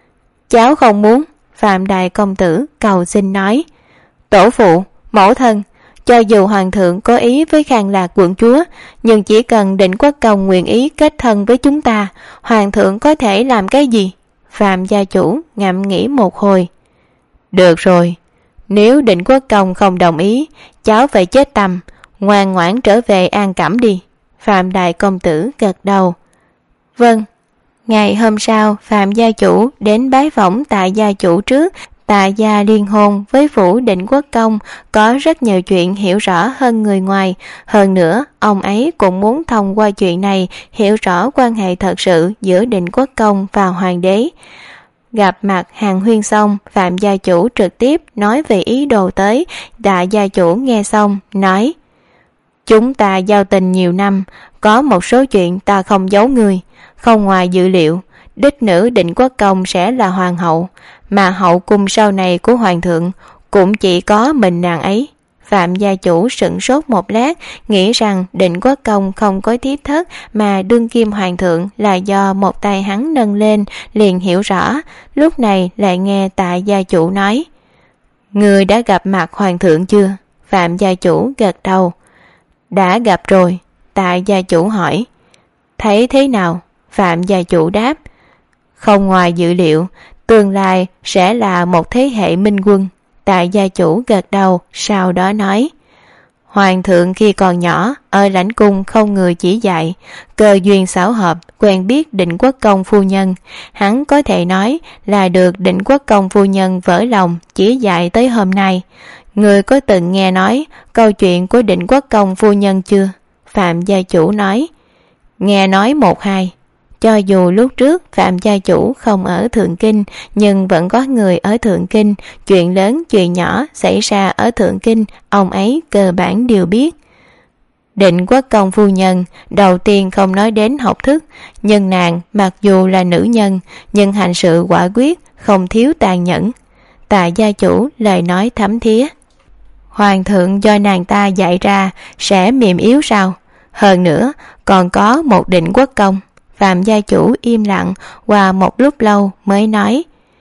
Speaker 2: Cháu không muốn. Phạm đại công tử cầu xin nói. Tổ phụ, mẫu thân, cho dù hoàng thượng có ý với Khang Lạc quận chúa, nhưng chỉ cần Định Quốc Công nguyện ý kết thân với chúng ta, hoàng thượng có thể làm cái gì? Phạm gia chủ ngẫm nghĩ một hồi. Được rồi, nếu Định Quốc Công không đồng ý, cháu phải chết tâm, ngoan ngoãn trở về An Cẩm đi. Phạm đại công tử gật đầu. Vâng. Ngày hôm sau, Phạm gia chủ đến bái phỏng Tạ gia chủ trước. Tạ gia liên hôn với phủ Định Quốc Công, có rất nhiều chuyện hiểu rõ hơn người ngoài. Hơn nữa, ông ấy cũng muốn thông qua chuyện này hiểu rõ quan hệ thật sự giữa Định Quốc Công và hoàng đế. Gặp mặt hàng huyên xong, Phạm gia chủ trực tiếp nói về ý đồ tới. Tạ gia chủ nghe xong, nói. Chúng ta giao tình nhiều năm, có một số chuyện ta không giấu người. Không ngoài dự liệu, đích nữ Định Quốc Công sẽ là hoàng hậu, mà hậu cung sau này của hoàng thượng cũng chỉ có mình nàng ấy. Phạm gia chủ sửng sốt một lát, nghĩ rằng Định Quốc Công không có thiếp thất mà đương kim hoàng thượng là do một tay hắn nâng lên, liền hiểu rõ. Lúc này lại nghe Tạ gia chủ nói. Người đã gặp mặt hoàng thượng chưa? Phạm gia chủ gật đầu. Đã gặp rồi. Tạ gia chủ hỏi. Thấy thế nào? Phạm gia chủ đáp. Không ngoài dự liệu, tương lai sẽ là một thế hệ minh quân. Tạ gia chủ gật đầu, sau đó nói. Hoàng thượng khi còn nhỏ, ở lãnh cung không người chỉ dạy, cơ duyên xảo hợp, quen biết Định Quốc Công phu nhân. Hắn có thể nói là được Định Quốc Công phu nhân vỡ lòng chỉ dạy tới hôm nay. Người có từng nghe nói câu chuyện của Định Quốc Công phu nhân chưa? Phạm gia chủ nói. Nghe nói một hai. Cho dù lúc trước Phạm gia chủ không ở Thượng Kinh, nhưng vẫn có người ở Thượng Kinh, chuyện lớn chuyện nhỏ xảy ra ở Thượng Kinh, ông ấy cơ bản đều biết. Định Quốc Công phu nhân đầu tiên không nói đến học thức, nhưng nàng mặc dù là nữ nhân, nhưng hành sự quả quyết, không thiếu tàn nhẫn. Tạ gia chủ lời nói thấm thía. Hoàng thượng do nàng ta dạy ra sẽ mềm yếu sao? Hơn nữa còn có một Định Quốc Công. Phạm gia chủ im lặng qua một lúc lâu mới nói.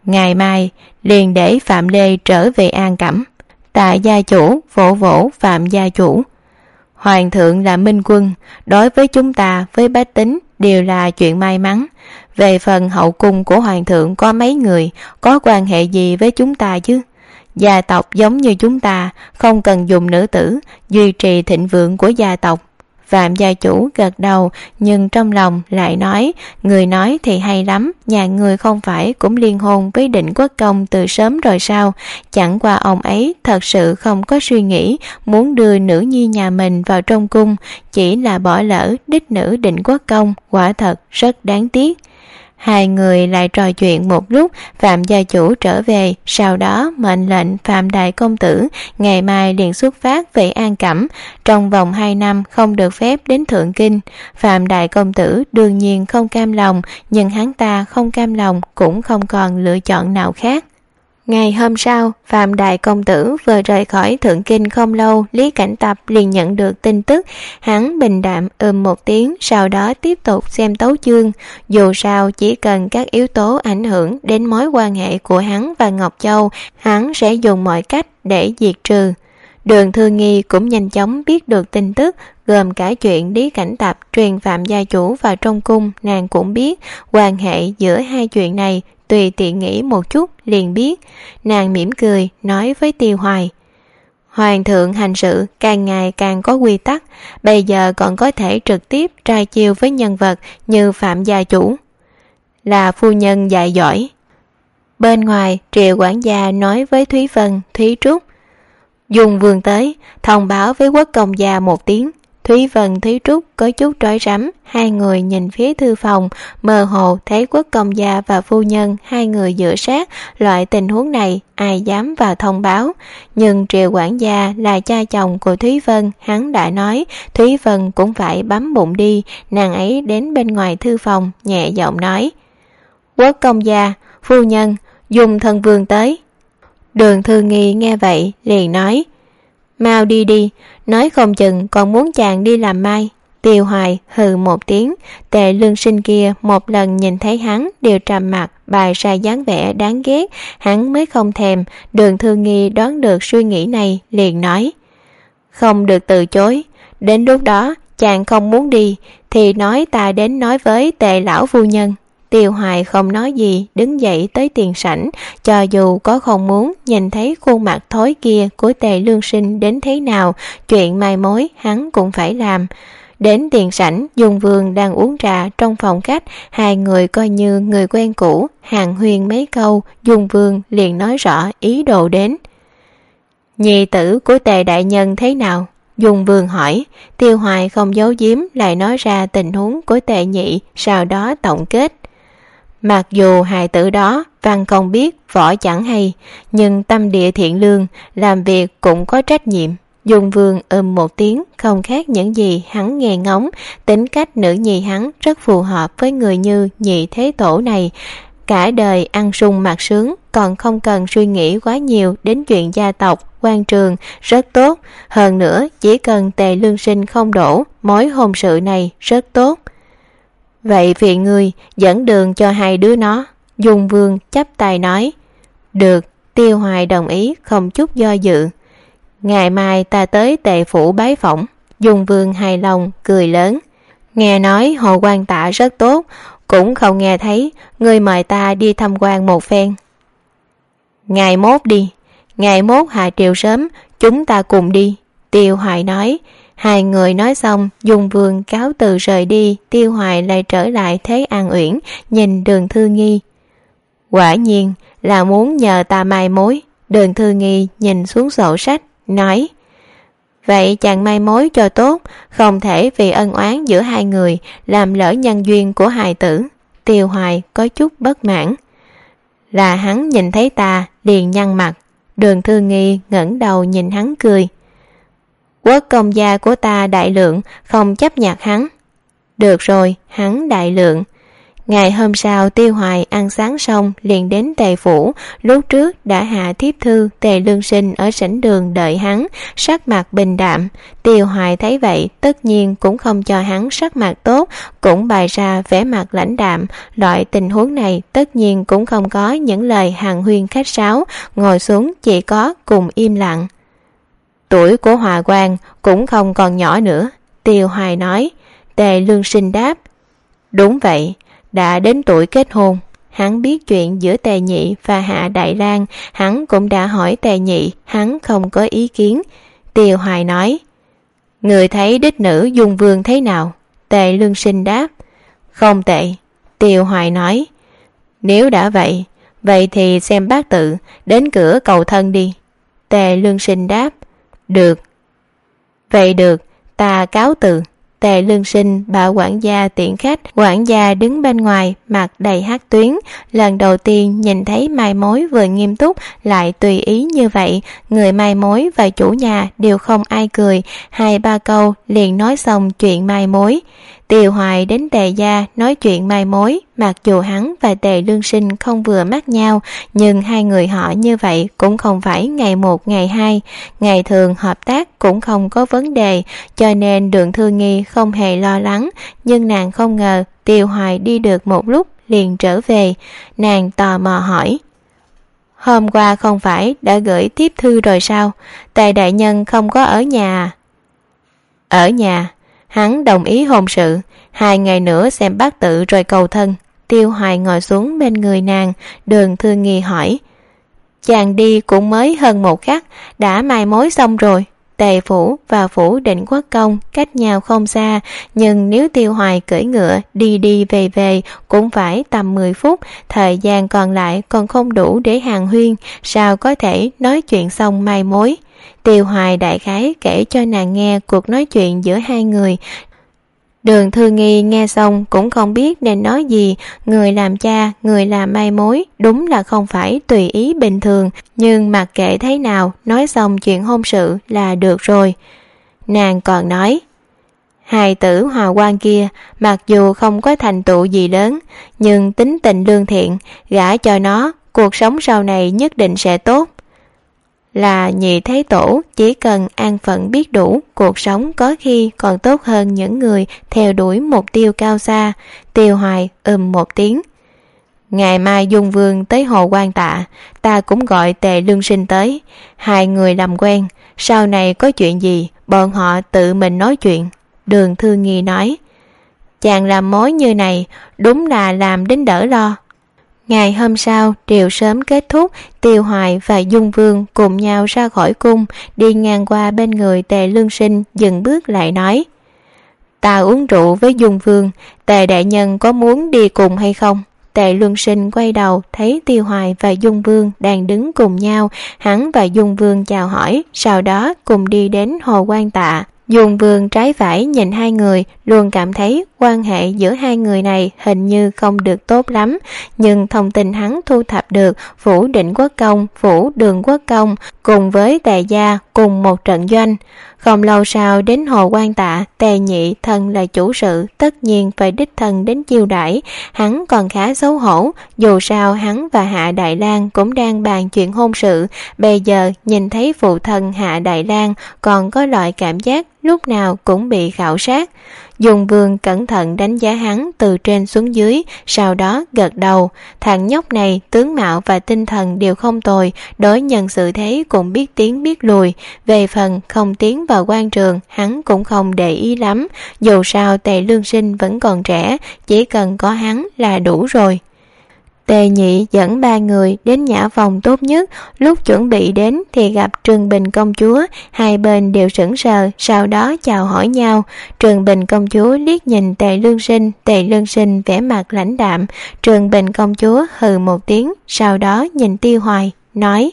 Speaker 2: Ngày mai liền để Phạm Lê trở về An Cẩm. Tạ gia chủ vỗ vỗ Phạm gia chủ. Hoàng thượng là minh quân, đối với chúng ta với bách tính đều là chuyện may mắn. Về phần hậu cung của hoàng thượng có mấy người, có quan hệ gì với chúng ta chứ? Gia tộc giống như chúng ta, không cần dùng nữ tử, duy trì thịnh vượng của gia tộc. Phạm gia chủ gật đầu, nhưng trong lòng lại nói, người nói thì hay lắm, nhà người không phải cũng liên hôn với Định Quốc Công từ sớm rồi sao? Chẳng qua ông ấy thật sự không có suy nghĩ muốn đưa nữ nhi nhà mình vào trong cung, chỉ là bỏ lỡ đích nữ Định Quốc Công, quả thật rất đáng tiếc. Hai người lại trò chuyện một lúc, Phạm gia chủ trở về, sau đó mệnh lệnh Phạm đại công tử ngày mai liền xuất phát về An Cẩm, trong vòng hai năm không được phép đến Thượng Kinh. Phạm đại công tử đương nhiên không cam lòng, nhưng hắn ta không cam lòng cũng không còn lựa chọn nào khác. Ngày hôm sau, Phạm đại công tử vừa rời khỏi Thượng Kinh không lâu, Lý Cảnh Tập liền nhận được tin tức. Hắn bình đạm ừm một tiếng, sau đó tiếp tục xem tấu chương. Dù sao chỉ cần các yếu tố ảnh hưởng đến mối quan hệ của hắn và Ngọc Châu, hắn sẽ dùng mọi cách để diệt trừ. Đường Thư Nghi cũng nhanh chóng biết được tin tức, gồm cả chuyện Lý Cảnh Tập truyền Phạm gia chủ vào trong cung, nàng cũng biết. Quan hệ giữa hai chuyện này tùy tiện nghĩ một chút liền biết. Nàng mỉm cười nói với Tiêu Hoài, Hoàng thượng hành sự càng ngày càng có quy tắc, bây giờ còn có thể trực tiếp trai chiêu với nhân vật như Phạm gia chủ, là phu nhân dạy giỏi. Bên ngoài, Triệu quản gia nói với Thúy Vân, Thúy Trúc, Dung Vương tới, thông báo với Quốc công gia một tiếng. Thúy Vân, Thúy Trúc có chút rối rắm, hai người nhìn phía thư phòng, mơ hồ thấy Quốc công gia và phu nhân hai người dựa sát, loại tình huống này ai dám vào thông báo. Nhưng Triệu quản gia là cha chồng của Thúy Vân, hắn đã nói Thúy Vân cũng phải bấm bụng đi. Nàng ấy đến bên ngoài thư phòng, nhẹ giọng nói, Quốc công gia, phu nhân, Dung thân vương tới. Đường Thư Nghi nghe vậy liền nói, mau đi đi, nói không chừng còn muốn chàng đi làm mai. Tiêu Hoài hừ một tiếng, Tề Lương Sinh kia một lần nhìn thấy hắn đều trầm mặt, bày ra dáng vẻ đáng ghét, hắn mới không thèm. Đường Thư Nghi đoán được suy nghĩ này liền nói, không được từ chối, đến lúc đó chàng không muốn đi thì nói ta đến nói với Tề lão phu nhân. Tiêu Hoài không nói gì, đứng dậy tới tiền sảnh, cho dù có không muốn nhìn thấy khuôn mặt thối kia của Tề Lương Sinh đến thế nào, chuyện mai mối hắn cũng phải làm. Đến tiền sảnh, Dung Vương đang uống trà trong phòng khách, hai người coi như người quen cũ, hàn huyên mấy câu, Dung Vương liền nói rõ ý đồ đến. Nhi tử của Tề đại nhân thế nào? Dung Vương hỏi. Tiêu Hoài không giấu giếm lại nói ra tình huống của Tề nhị, sau đó tổng kết. Mặc dù hài tử đó văn không biết, võ chẳng hay, nhưng tâm địa thiện lương, làm việc cũng có trách nhiệm. Dung Vương ừm một tiếng, không khác những gì hắn nghe ngóng. Tính cách nữ nhi hắn rất phù hợp với người như Nhị Thế Tổ này, cả đời ăn sung mặc sướng, còn không cần suy nghĩ quá nhiều đến chuyện gia tộc, quan trường, rất tốt. Hơn nữa, chỉ cần Tề Lương Sinh không đổ, mối hôn sự này rất tốt. Vậy phiền ngươi dẫn đường cho hai đứa nó. Dung Vương chắp tay nói. Được. Tiêu Hoài đồng ý không chút do dự. Ngày mai ta tới Tề phủ bái phỏng. Dung Vương hài lòng cười lớn. Nghe nói Hồ Quan Tạ rất tốt, cũng không nghe thấy ngươi mời ta đi tham quan một phen. Ngày mốt đi. Ngày mốt hạ triều sớm, chúng ta cùng đi. Tiêu Hoài nói. Hai người nói xong, Dung Vương cáo từ rời đi. Tiêu Hoài lại trở lại Thế An Uyển, nhìn Đường Thư Nghi. Quả nhiên là muốn nhờ ta mai mối. Đường Thư Nghi nhìn xuống sổ sách, nói. Vậy chàng mai mối cho tốt, không thể vì ân oán giữa hai người làm lỡ nhân duyên của hài tử. Tiêu Hoài có chút bất mãn. Là hắn nhìn thấy ta liền nhăn mặt. Đường Thư Nghi ngẩng đầu nhìn hắn cười. Quốc công gia của ta đại lượng, không chấp nhặt hắn. Được rồi, hắn đại lượng. Ngày hôm sau, Tiêu Hoài ăn sáng xong liền đến Tề phủ. Lúc trước đã hạ thiếp thư, Tề Lương Sinh ở sảnh đường đợi hắn, sắc mặt bình đạm. Tiêu Hoài thấy vậy tất nhiên cũng không cho hắn sắc mặt tốt, cũng bày ra vẻ mặt lãnh đạm. Loại tình huống này tất nhiên cũng không có những lời hàn huyên khách sáo, ngồi xuống chỉ có cùng im lặng. Tuổi của Hòa Quang cũng không còn nhỏ nữa, Tiêu Hoài nói. Tề Lương Sinh đáp, đúng vậy, đã đến tuổi kết hôn. Hắn biết chuyện giữa Tề Nhị và Hạ Đại Lang, hắn cũng đã hỏi Tề Nhị, hắn không có ý kiến. Tiêu Hoài nói, người thấy đích nữ Dung Vương thế nào? Tề Lương Sinh đáp, không tệ. Tiêu Hoài nói, nếu đã vậy, vậy thì xem bát tự, đến cửa cầu thân đi. Tề Lương Sinh đáp, được. Vậy được, ta cáo từ. Tề Lương Sinh bảo quản gia tiễn khách. Quản gia đứng bên ngoài mặt đầy hắc tuyến, lần đầu tiên nhìn thấy mai mối vừa nghiêm túc lại tùy ý như vậy. Người mai mối và chủ nhà đều không ai cười, hai ba câu liền nói xong chuyện mai mối. Tiêu Hoài đến Tề gia nói chuyện mai mối, mặc dù hắn và Tề Lương Sinh không vừa mắt nhau, nhưng hai người họ như vậy cũng không phải ngày một ngày hai, ngày thường hợp tác cũng không có vấn đề, cho nên Đường Thư Nghi không hề lo lắng. Nhưng nàng không ngờ Tiêu Hoài đi được một lúc liền trở về. Nàng tò mò hỏi, hôm qua không phải đã gửi tiếp thư rồi sao? Tề đại nhân không có ở nhà? Ở nhà, hắn đồng ý hôn sự, hai ngày nữa xem bát tự rồi cầu thân. Tiêu Hoài ngồi xuống bên người nàng. Đường Thư Nghi hỏi, chàng đi cũng mới hơn một khắc, đã mai mối xong rồi. Tề phủ và phủ Định Quốc Công cách nhau không xa, nhưng nếu Tiêu Hoài cưỡi ngựa đi đi về về cũng phải tầm mười phút, thời gian còn lại còn không đủ để hàn huyên, sao có thể nói chuyện xong mai mối. Tiêu Hoài đại khái kể cho nàng nghe cuộc nói chuyện giữa hai người. Đường Thư Nghi nghe xong cũng không biết nên nói gì. Người làm cha, người làm mai mối đúng là không phải tùy ý bình thường, nhưng mặc kệ thế nào, nói xong chuyện hôn sự là được rồi. Nàng còn nói, hài tử Hòa Quang kia mặc dù không có thành tựu gì lớn, nhưng tính tình lương thiện, gả cho nó, cuộc sống sau này nhất định sẽ tốt. Là nhị thế tổ, chỉ cần an phận biết đủ, cuộc sống có khi còn tốt hơn những người theo đuổi mục tiêu cao xa. Tiêu Hoài ừm một tiếng. Ngày mai Dung Vương tới Hồ Quan Tạ, ta cũng gọi Tề Lương Sinh tới, hai người làm quen, sau này có chuyện gì bọn họ tự mình nói chuyện. Đường Thư Nghi nói, chàng làm mối như này đúng là làm đến đỡ lo. Ngày hôm sau, triều sớm kết thúc, Tiêu Hoài và Dung Vương cùng nhau ra khỏi cung, đi ngang qua bên người Tề Lương Sinh, dừng bước lại nói, ta uống rượu với Dung Vương, Tề đại nhân có muốn đi cùng hay không? Tề Lương Sinh quay đầu thấy Tiêu Hoài và Dung Vương đang đứng cùng nhau, hắn và Dung Vương chào hỏi, sau đó cùng đi đến Hồ Quan Tạ. Dung Vương trái phải nhìn hai người, luôn cảm thấy quan hệ giữa hai người này hình như không được tốt lắm, nhưng thông tin hắn thu thập được, phủ Định Quốc Công, phủ Đường Quốc Công cùng với Tề gia cùng một trận doanh. Không lâu sau đến Hồ Quan Tạ, Tề Nhị thân là chủ sự, tất nhiên phải đích thân đến chiêu đãi. Hắn còn khá xấu hổ, dù sao hắn và Hạ Đại Lang cũng đang bàn chuyện hôn sự, bây giờ nhìn thấy phụ thân Hạ Đại Lang còn có loại cảm giác lúc nào cũng bị khảo sát. Dung Vương cẩn thận đánh giá hắn từ trên xuống dưới, sau đó gật đầu. Thằng nhóc này tướng mạo và tinh thần đều không tồi, đối nhân xử thế cũng biết tiến biết lùi. Về phần không tiến vào quan trường, hắn cũng không để ý lắm, dù sao Tề Lương Sinh vẫn còn trẻ, chỉ cần có hắn là đủ rồi. Tề Nhị dẫn ba người đến nhã phòng tốt nhất, lúc chuẩn bị đến thì gặp Trường Bình công chúa, hai bên đều sững sờ, sau đó chào hỏi nhau. Trường Bình công chúa liếc nhìn Tề Lương Sinh, Tề Lương Sinh vẻ mặt lãnh đạm. Trường Bình công chúa hừ một tiếng, sau đó nhìn Tiêu Hoài, nói,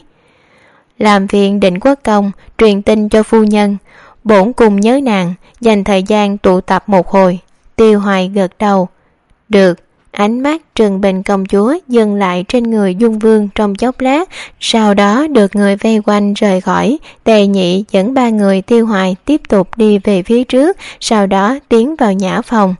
Speaker 2: làm phiền Định Quốc Công truyền tin cho phu nhân, bổn cung nhớ nàng, dành thời gian tụ tập một hồi. Tiêu Hoài gật đầu, được. Ánh mắt Trường Bình công chúa dừng lại trên người Dung Vương trong chốc lát, sau đó được người vây quanh rời khỏi. Tề Nhị dẫn ba người Tiêu Hoài tiếp tục đi về phía trước, sau đó tiến vào nhã phòng.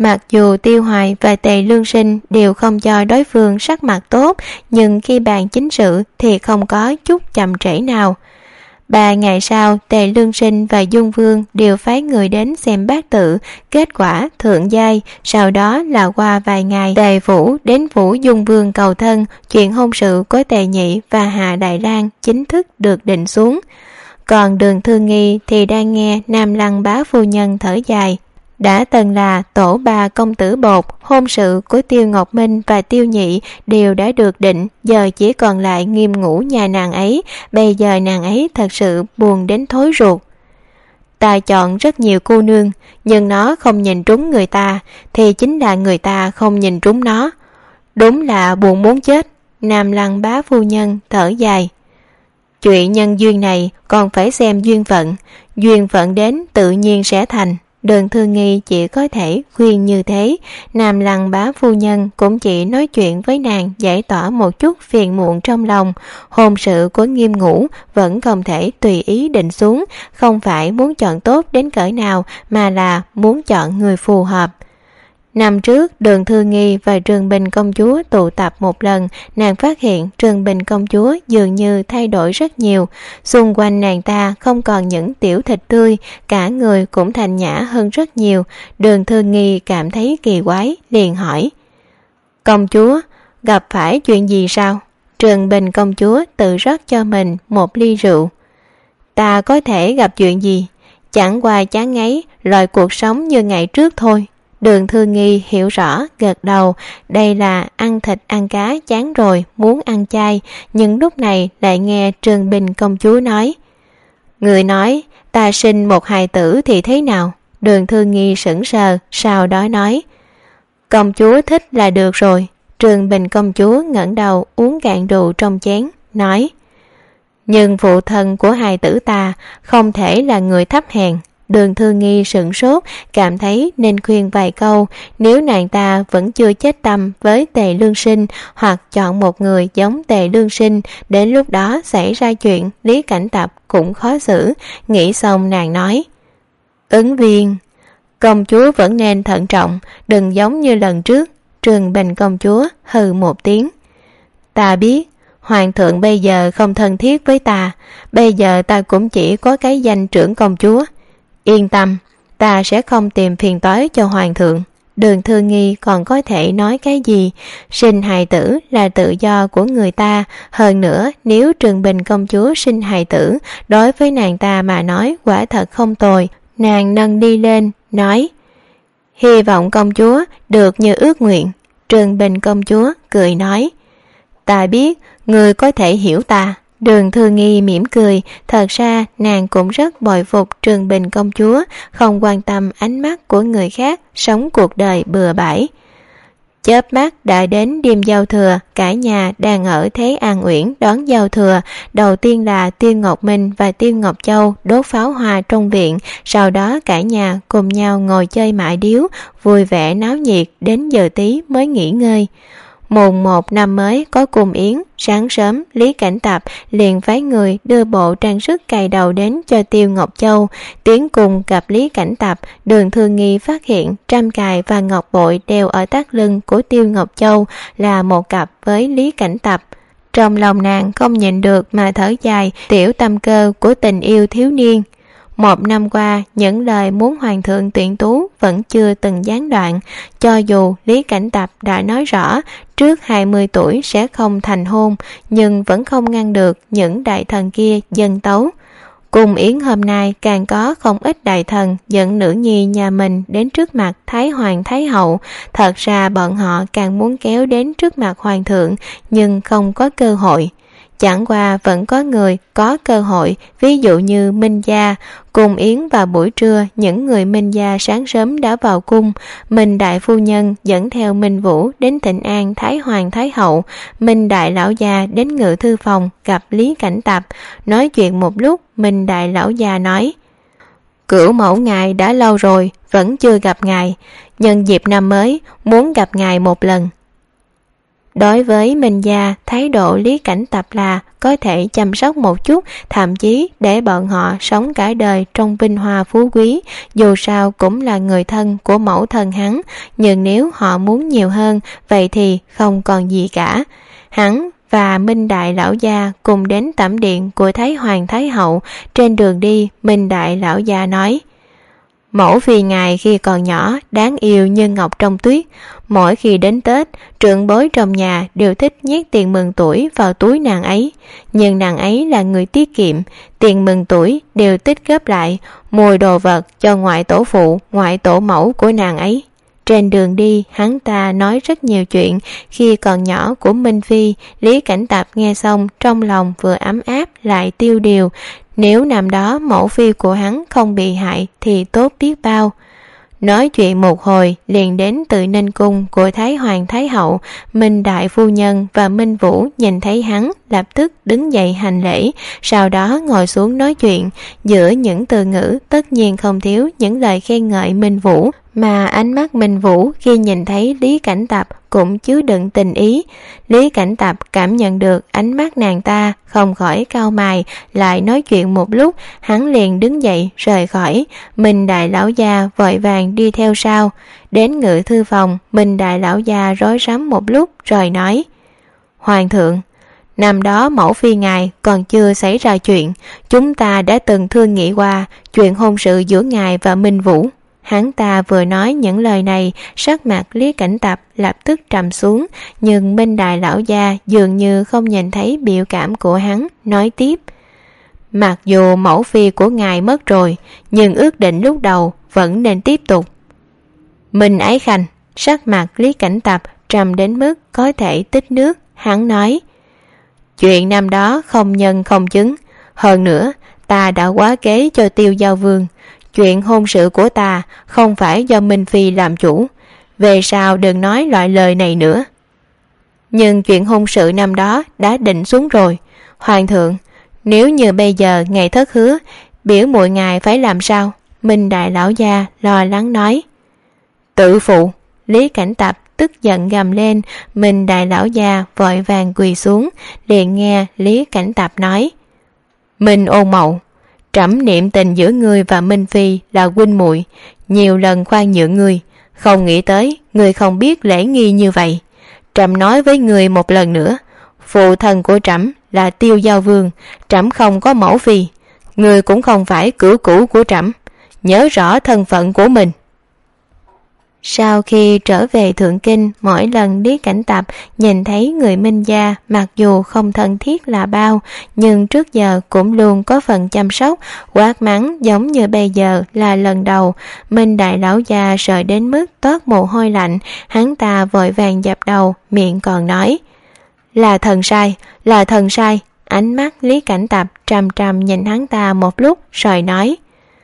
Speaker 2: Mặc dù Tiêu Hoài và Tề Lương Sinh đều không cho đối phương sắc mặt tốt, nhưng khi bàn chính sự thì không có chút chậm trễ nào. Ba ngày sau, Tề Lương Sinh và Dung Vương đều phái người đến xem bát tự, kết quả thượng giai. Sau đó là qua vài ngày, Tề Vũ đến Vũ Dung Vương cầu thân, chuyện hôn sự của Tề Nhị và Hạ Đại Lang chính thức được định xuống. Còn Đường Thư Nghi thì đang nghe Nam Lăng bá phu nhân thở dài. Đã từng là tổ bà công tử bột, hôn sự của Tiêu Ngọc Minh và Tiêu Nhị đều đã được định, giờ chỉ còn lại Nghiêm Ngũ nhà nàng ấy. Bây giờ nàng ấy thật sự buồn đến thối ruột. Ta chọn rất nhiều cô nương, nhưng nó không nhìn trúng người ta, thì chính là người ta không nhìn trúng nó. Đúng là buồn muốn chết. Nam Lăng bá phu nhân thở dài. Chuyện nhân duyên này còn phải xem duyên phận, duyên phận đến tự nhiên sẽ thành. Đường Thư Nghi chỉ có thể khuyên như thế. Nam Lăng bá phu nhân cũng chỉ nói chuyện với nàng giải tỏa một chút phiền muộn trong lòng. Hôn sự của Nghiêm Ngũ vẫn không thể tùy ý định xuống, không phải muốn chọn tốt đến cỡ nào mà là muốn chọn người phù hợp. Năm trước, Đường Thư Nghi và Trường Bình công chúa tụ tập một lần, nàng phát hiện Trường Bình công chúa dường như thay đổi rất nhiều. Xung quanh nàng ta không còn những tiểu thịt tươi, cả người cũng thành nhã hơn rất nhiều. Đường Thư Nghi cảm thấy kỳ quái, liền hỏi: Công chúa, gặp phải chuyện gì sao? Trường Bình công chúa tự rót cho mình một ly rượu. Ta có thể gặp chuyện gì? Chẳng qua chán ngấy, loại cuộc sống như ngày trước thôi. Đường Thư Nghi hiểu rõ, gật đầu. Đây là ăn thịt ăn cá chán rồi, muốn ăn chay. Nhưng lúc này lại nghe Trường Bình công chúa nói: Người nói ta sinh một hài tử thì thế nào? Đường Thư Nghi sững sờ, sau đó nói: Công chúa thích là được rồi. Trường Bình công chúa ngẩng đầu uống cạn rượu trong chén, nói: Nhưng phụ thân của hài tử ta không thể là người thấp hèn. Đường Thư Nghi sửng sốt, cảm thấy nên khuyên vài câu. Nếu nàng ta vẫn chưa chết tâm với Tề Lương Sinh, hoặc chọn một người giống Tề Lương Sinh, đến lúc đó xảy ra chuyện Lý Cảnh Tập cũng khó xử. Nghĩ xong nàng nói: Ứng viên, công chúa vẫn nên thận trọng, đừng giống như lần trước. Trường Bình công chúa hừ một tiếng: Ta biết, hoàng thượng bây giờ không thân thiết với ta, bây giờ ta cũng chỉ có cái danh trưởng công chúa. Yên tâm, ta sẽ không tìm phiền toái cho hoàng thượng. Đường Thư Nghi còn có thể nói cái gì? Sinh hài tử là tự do của người ta. Hơn nữa, nếu Trường Bình công chúa sinh hài tử, đối với nàng ta mà nói quả thật không tồi. Nàng nâng đi lên, nói: Hy vọng công chúa được như ước nguyện. Trường Bình công chúa cười nói: Ta biết, người có thể hiểu ta. Đường Thư Nghi mỉm cười, thật ra nàng cũng rất bội phục Trường Bình công chúa, không quan tâm ánh mắt của người khác, sống cuộc đời bừa bãi. Chớp mắt đã đến đêm giao thừa, cả nhà đang ở thế an uyển đón giao thừa. Đầu tiên là Tiêu Ngọc Minh và Tiêu Ngọc Châu đốt pháo hoa trong viện, sau đó cả nhà cùng nhau ngồi chơi mại điếu, vui vẻ náo nhiệt, đến giờ tí mới nghỉ ngơi. Mùng một năm mới có cung yến, sáng sớm Lý Cảnh Tập liền phái người đưa bộ trang sức cài đầu đến cho Tiêu Ngọc Châu. Tiến cùng gặp Lý Cảnh Tập, Đường Thư Nghi phát hiện trăm cài và ngọc bội đều ở thắt lưng của Tiêu Ngọc Châu là một cặp với Lý Cảnh Tập. Trong lòng nàng không nhịn được mà thở dài, tiểu tâm cơ của tình yêu thiếu niên. Một năm qua, những lời muốn hoàng thượng tuyển tú vẫn chưa từng gián đoạn. Cho dù Lý Cảnh Tập đã nói rõ trước hai mươi tuổi sẽ không thành hôn, nhưng vẫn không ngăn được những đại thần kia dâng tấu. Cung yến hôm nay càng có không ít đại thần dẫn nữ nhi nhà mình đến trước mặt Thái Hoàng Thái Hậu. Thật ra bọn họ càng muốn kéo đến trước mặt hoàng thượng, nhưng không có cơ hội. Chẳng qua vẫn có người có cơ hội, ví dụ như Minh Gia. Cung yến vào buổi trưa, những người Minh Gia sáng sớm đã vào cung. Minh Đại Phu Nhân dẫn theo Minh Vũ đến thịnh an Thái Hoàng Thái Hậu. Minh Đại Lão Gia đến ngự thư phòng gặp Lý Cảnh Tập. Nói chuyện một lúc, Minh Đại Lão Gia nói: Cửu mẫu ngài đã lâu rồi, vẫn chưa gặp ngài. Nhân dịp năm mới, muốn gặp ngài một lần. Đối với Minh gia, thái độ Lý Cảnh Tập là có thể chăm sóc một chút, thậm chí để bọn họ sống cả đời trong vinh hoa phú quý, dù sao cũng là người thân của mẫu thân hắn, nhưng nếu họ muốn nhiều hơn, vậy thì không còn gì cả. Hắn và Minh Đại lão gia cùng đến tẩm điện của Thái Hoàng Thái Hậu. Trên đường đi, Minh Đại lão gia nói: Mẫu phi ngài khi còn nhỏ đáng yêu như ngọc trong tuyết. Mỗi khi đến Tết, trưởng bối trong nhà đều thích nhét tiền mừng tuổi vào túi nàng ấy. Nhưng nàng ấy là người tiết kiệm, tiền mừng tuổi đều tích góp lại, mua đồ vật cho ngoại tổ phụ, ngoại tổ mẫu của nàng ấy. Trên đường đi, hắn ta nói rất nhiều chuyện khi còn nhỏ của Minh Phi. Lý Cảnh Tập nghe xong trong lòng vừa ấm áp lại tiêu điều. Nếu năm đó mẫu phi của hắn không bị hại thì tốt biết bao. Nói chuyện một hồi liền đến Từ Ninh cung của Thái Hoàng Thái Hậu. Minh Đại phu nhân và Minh Vũ nhìn thấy hắn lập tức đứng dậy hành lễ, sau đó ngồi xuống nói chuyện. Giữa những từ ngữ tất nhiên không thiếu những lời khen ngợi Minh Vũ, mà ánh mắt Minh Vũ khi nhìn thấy Lý Cảnh Tập cũng chứa đựng tình ý. Lý Cảnh Tập cảm nhận được ánh mắt nàng ta, không khỏi cau mày, lại nói chuyện một lúc, hắn liền đứng dậy rời khỏi. Minh Đại lão gia vội vàng đi theo sau. Đến ngự thư phòng, Minh Đại lão gia rối rắm một lúc rồi nói: Hoàng thượng, năm đó mẫu phi ngài còn chưa xảy ra chuyện, chúng ta đã từng thương nghị qua chuyện hôn sự giữa ngài và Minh Vũ. Hắn ta vừa nói những lời này, sắc mặt Lý Cảnh Tập lập tức trầm xuống, nhưng Minh Đại lão gia dường như không nhìn thấy biểu cảm của hắn, nói tiếp: Mặc dù mẫu phi của ngài mất rồi, nhưng ước định lúc đầu vẫn nên tiếp tục. Minh Ái Khanh, sắc mặt Lý Cảnh Tập trầm đến mức có thể tích nước, hắn nói: Chuyện năm đó không nhân không chứng, hơn nữa ta đã quá kế cho Tiêu Giao Vương. Chuyện hôn sự của ta không phải do Minh Phi làm chủ, về sau đừng nói loại lời này nữa. Nhưng chuyện hôn sự năm đó đã định xuống rồi. Hoàng thượng, nếu như bây giờ ngày thất hứa, biểu muội ngài phải làm sao? Minh Đại lão gia lo lắng nói. Tự phụ. Lý Cảnh Tập tức giận gầm lên. Minh Đại lão gia vội vàng quỳ xuống, liền nghe Lý Cảnh Tập nói: Minh Ôn Mậu, trẫm niệm tình giữa ngươi và Minh Phi là huynh muội, nhiều lần khoan nhượng ngươi, không nghĩ tới ngươi không biết lễ nghi như vậy. Trẫm nói với ngươi một lần nữa, phụ thân của trẫm là Tiêu Giao Vương, trẫm không có mẫu phi, ngươi cũng không phải cửu cũ của trẫm, nhớ rõ thân phận của mình. Sau khi trở về Thượng Kinh, mỗi lần Lý Cảnh Tập nhìn thấy người Minh gia, mặc dù không thân thiết là bao, nhưng trước giờ cũng luôn có phần chăm sóc, quát mắng giống như bây giờ là lần đầu. Minh Đại lão gia sợ đến mức toát mồ hôi lạnh, hắn ta vội vàng dập đầu, miệng còn nói: Là thần sai, là thần sai. Ánh mắt Lý Cảnh Tập trầm trầm nhìn hắn ta một lúc rồi nói: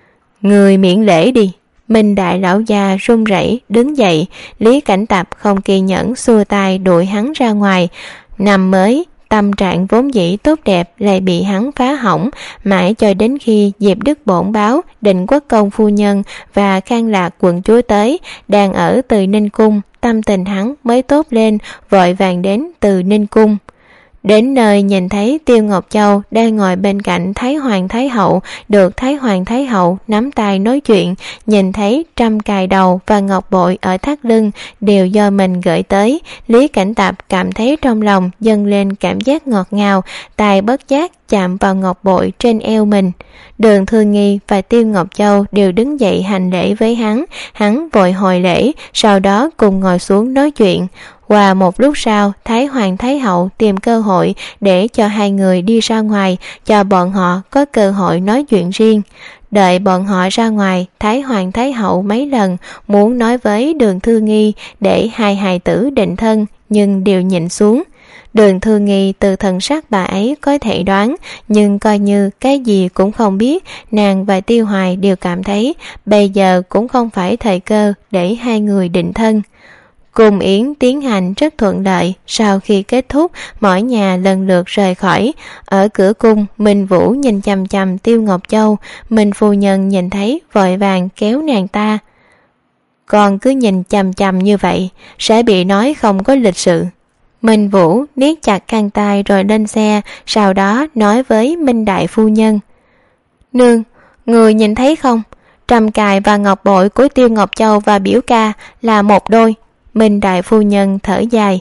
Speaker 2: Người miễn lễ đi. Minh Đại lão gia run rẩy đứng dậy. Lý Cảnh Tập không kiên nhẫn xua tay đuổi hắn ra ngoài. Năm mới, tâm trạng vốn dĩ tốt đẹp lại bị hắn phá hỏng, mãi cho đến khi Diệp Đức bổn báo Định Quốc công phu nhân và Khang Lạc quận chúa tới, đang ở Từ Ninh cung, tâm tình hắn mới tốt lên, vội vàng đến Từ Ninh cung. Đến nơi nhìn thấy Tiêu Ngọc Châu đang ngồi bên cạnh Thái Hoàng Thái Hậu, được Thái Hoàng Thái Hậu nắm tay nói chuyện, nhìn thấy trâm cài đầu và ngọc bội ở thắt lưng đều do mình gửi tới. Lý Cảnh Tập cảm thấy trong lòng dâng lên cảm giác ngọt ngào, tay bất giác chạm vào ngọc bội trên eo mình. Đường Thư Nghi và Tiêu Ngọc Châu đều đứng dậy hành lễ với hắn, hắn vội hồi lễ, sau đó cùng ngồi xuống nói chuyện. Qua một lúc sau, Thái Hoàng Thái Hậu tìm cơ hội để cho hai người đi ra ngoài, cho bọn họ có cơ hội nói chuyện riêng. Đợi bọn họ ra ngoài, Thái Hoàng Thái Hậu mấy lần muốn nói với Đường Thư Nghi để hai hài tử định thân, nhưng đều nhịn xuống. Đường Thư Nghi từ thần sắc bà ấy có thể đoán, nhưng coi như cái gì cũng không biết, nàng và Tiêu Hoài đều cảm thấy bây giờ cũng không phải thời cơ để hai người định thân. Cung yến tiến hành rất thuận lợi, sau khi kết thúc, mỗi nhà lần lượt rời khỏi. Ở cửa cung, Minh Vũ nhìn chằm chằm Tiêu Ngọc Châu, Minh phu nhân nhìn thấy vội vàng kéo nàng ta. Con cứ nhìn chằm chằm như vậy, sẽ bị nói không có lịch sự. Minh Vũ niết chặt khăn tay rồi lên xe, sau đó nói với Minh đại phu nhân: Nương, người nhìn thấy không? Trầm cài và ngọc bội của Tiêu Ngọc Châu và biểu ca là một đôi. Minh đại phu nhân thở dài: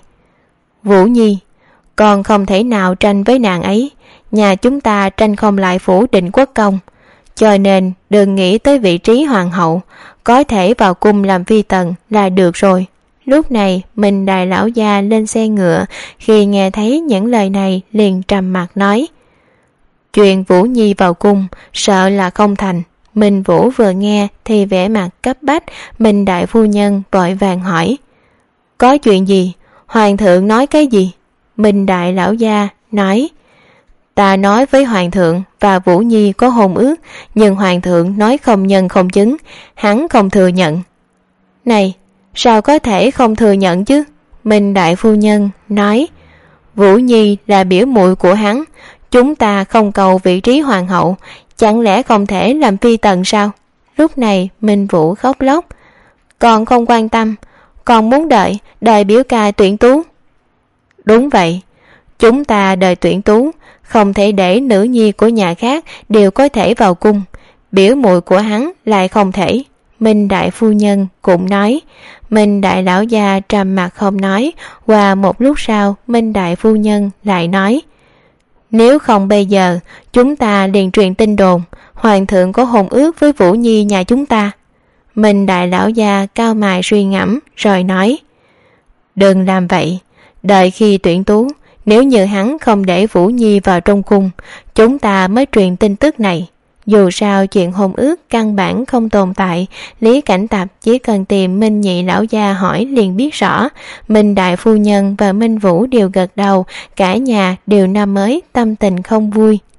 Speaker 2: Vũ Nhi, con không thể nào tranh với nàng ấy. Nhà chúng ta tranh không lại phủ Định Quốc công, cho nên đừng nghĩ tới vị trí hoàng hậu, có thể vào cung làm phi tần là được rồi. Lúc này Minh đại lão gia lên xe ngựa, khi nghe thấy những lời này liền trầm mặt nói: Chuyện Vũ Nhi vào cung sợ là không thành. Minh Vũ vừa nghe thì vẻ mặt cấp bách. Minh đại phu nhân vội vàng hỏi: Có chuyện gì? Hoàng thượng nói cái gì? Minh đại lão gia nói: Ta nói với hoàng thượng và Vũ Nhi có hôn ước, nhưng hoàng thượng nói không nhân không chứng, hắn không thừa nhận. Này, sao có thể không thừa nhận chứ? Minh đại phu nhân nói: Vũ Nhi là biểu muội của hắn, chúng ta không cầu vị trí hoàng hậu, chẳng lẽ không thể làm phi tần sao? Lúc này Minh Vũ khóc lóc: Con không quan tâm, con muốn đợi đợi biểu ca tuyển tú. Đúng vậy, chúng ta đợi tuyển tú, không thể để nữ nhi của nhà khác đều có thể vào cung, biểu muội của hắn lại không thể. Minh đại phu nhân cũng nói. Minh đại lão gia trầm mặt không nói. Qua một lúc sau Minh đại phu nhân lại nói: Nếu không bây giờ chúng ta liền truyền tin đồn hoàng thượng có hôn ước với Vũ Nhi nhà chúng ta. Minh đại lão gia cao mày suy ngẫm rồi nói: Đừng làm vậy, đợi khi tuyển tú, nếu như hắn không để Vũ Nhi vào trong cung, chúng ta mới truyền tin tức này. Dù sao chuyện hôn ước căn bản không tồn tại, Lý Cảnh Tập chỉ cần tìm Minh nhị lão gia hỏi liền biết rõ. Minh đại phu nhân và Minh Vũ đều gật đầu, cả nhà đều năm mới tâm tình không vui.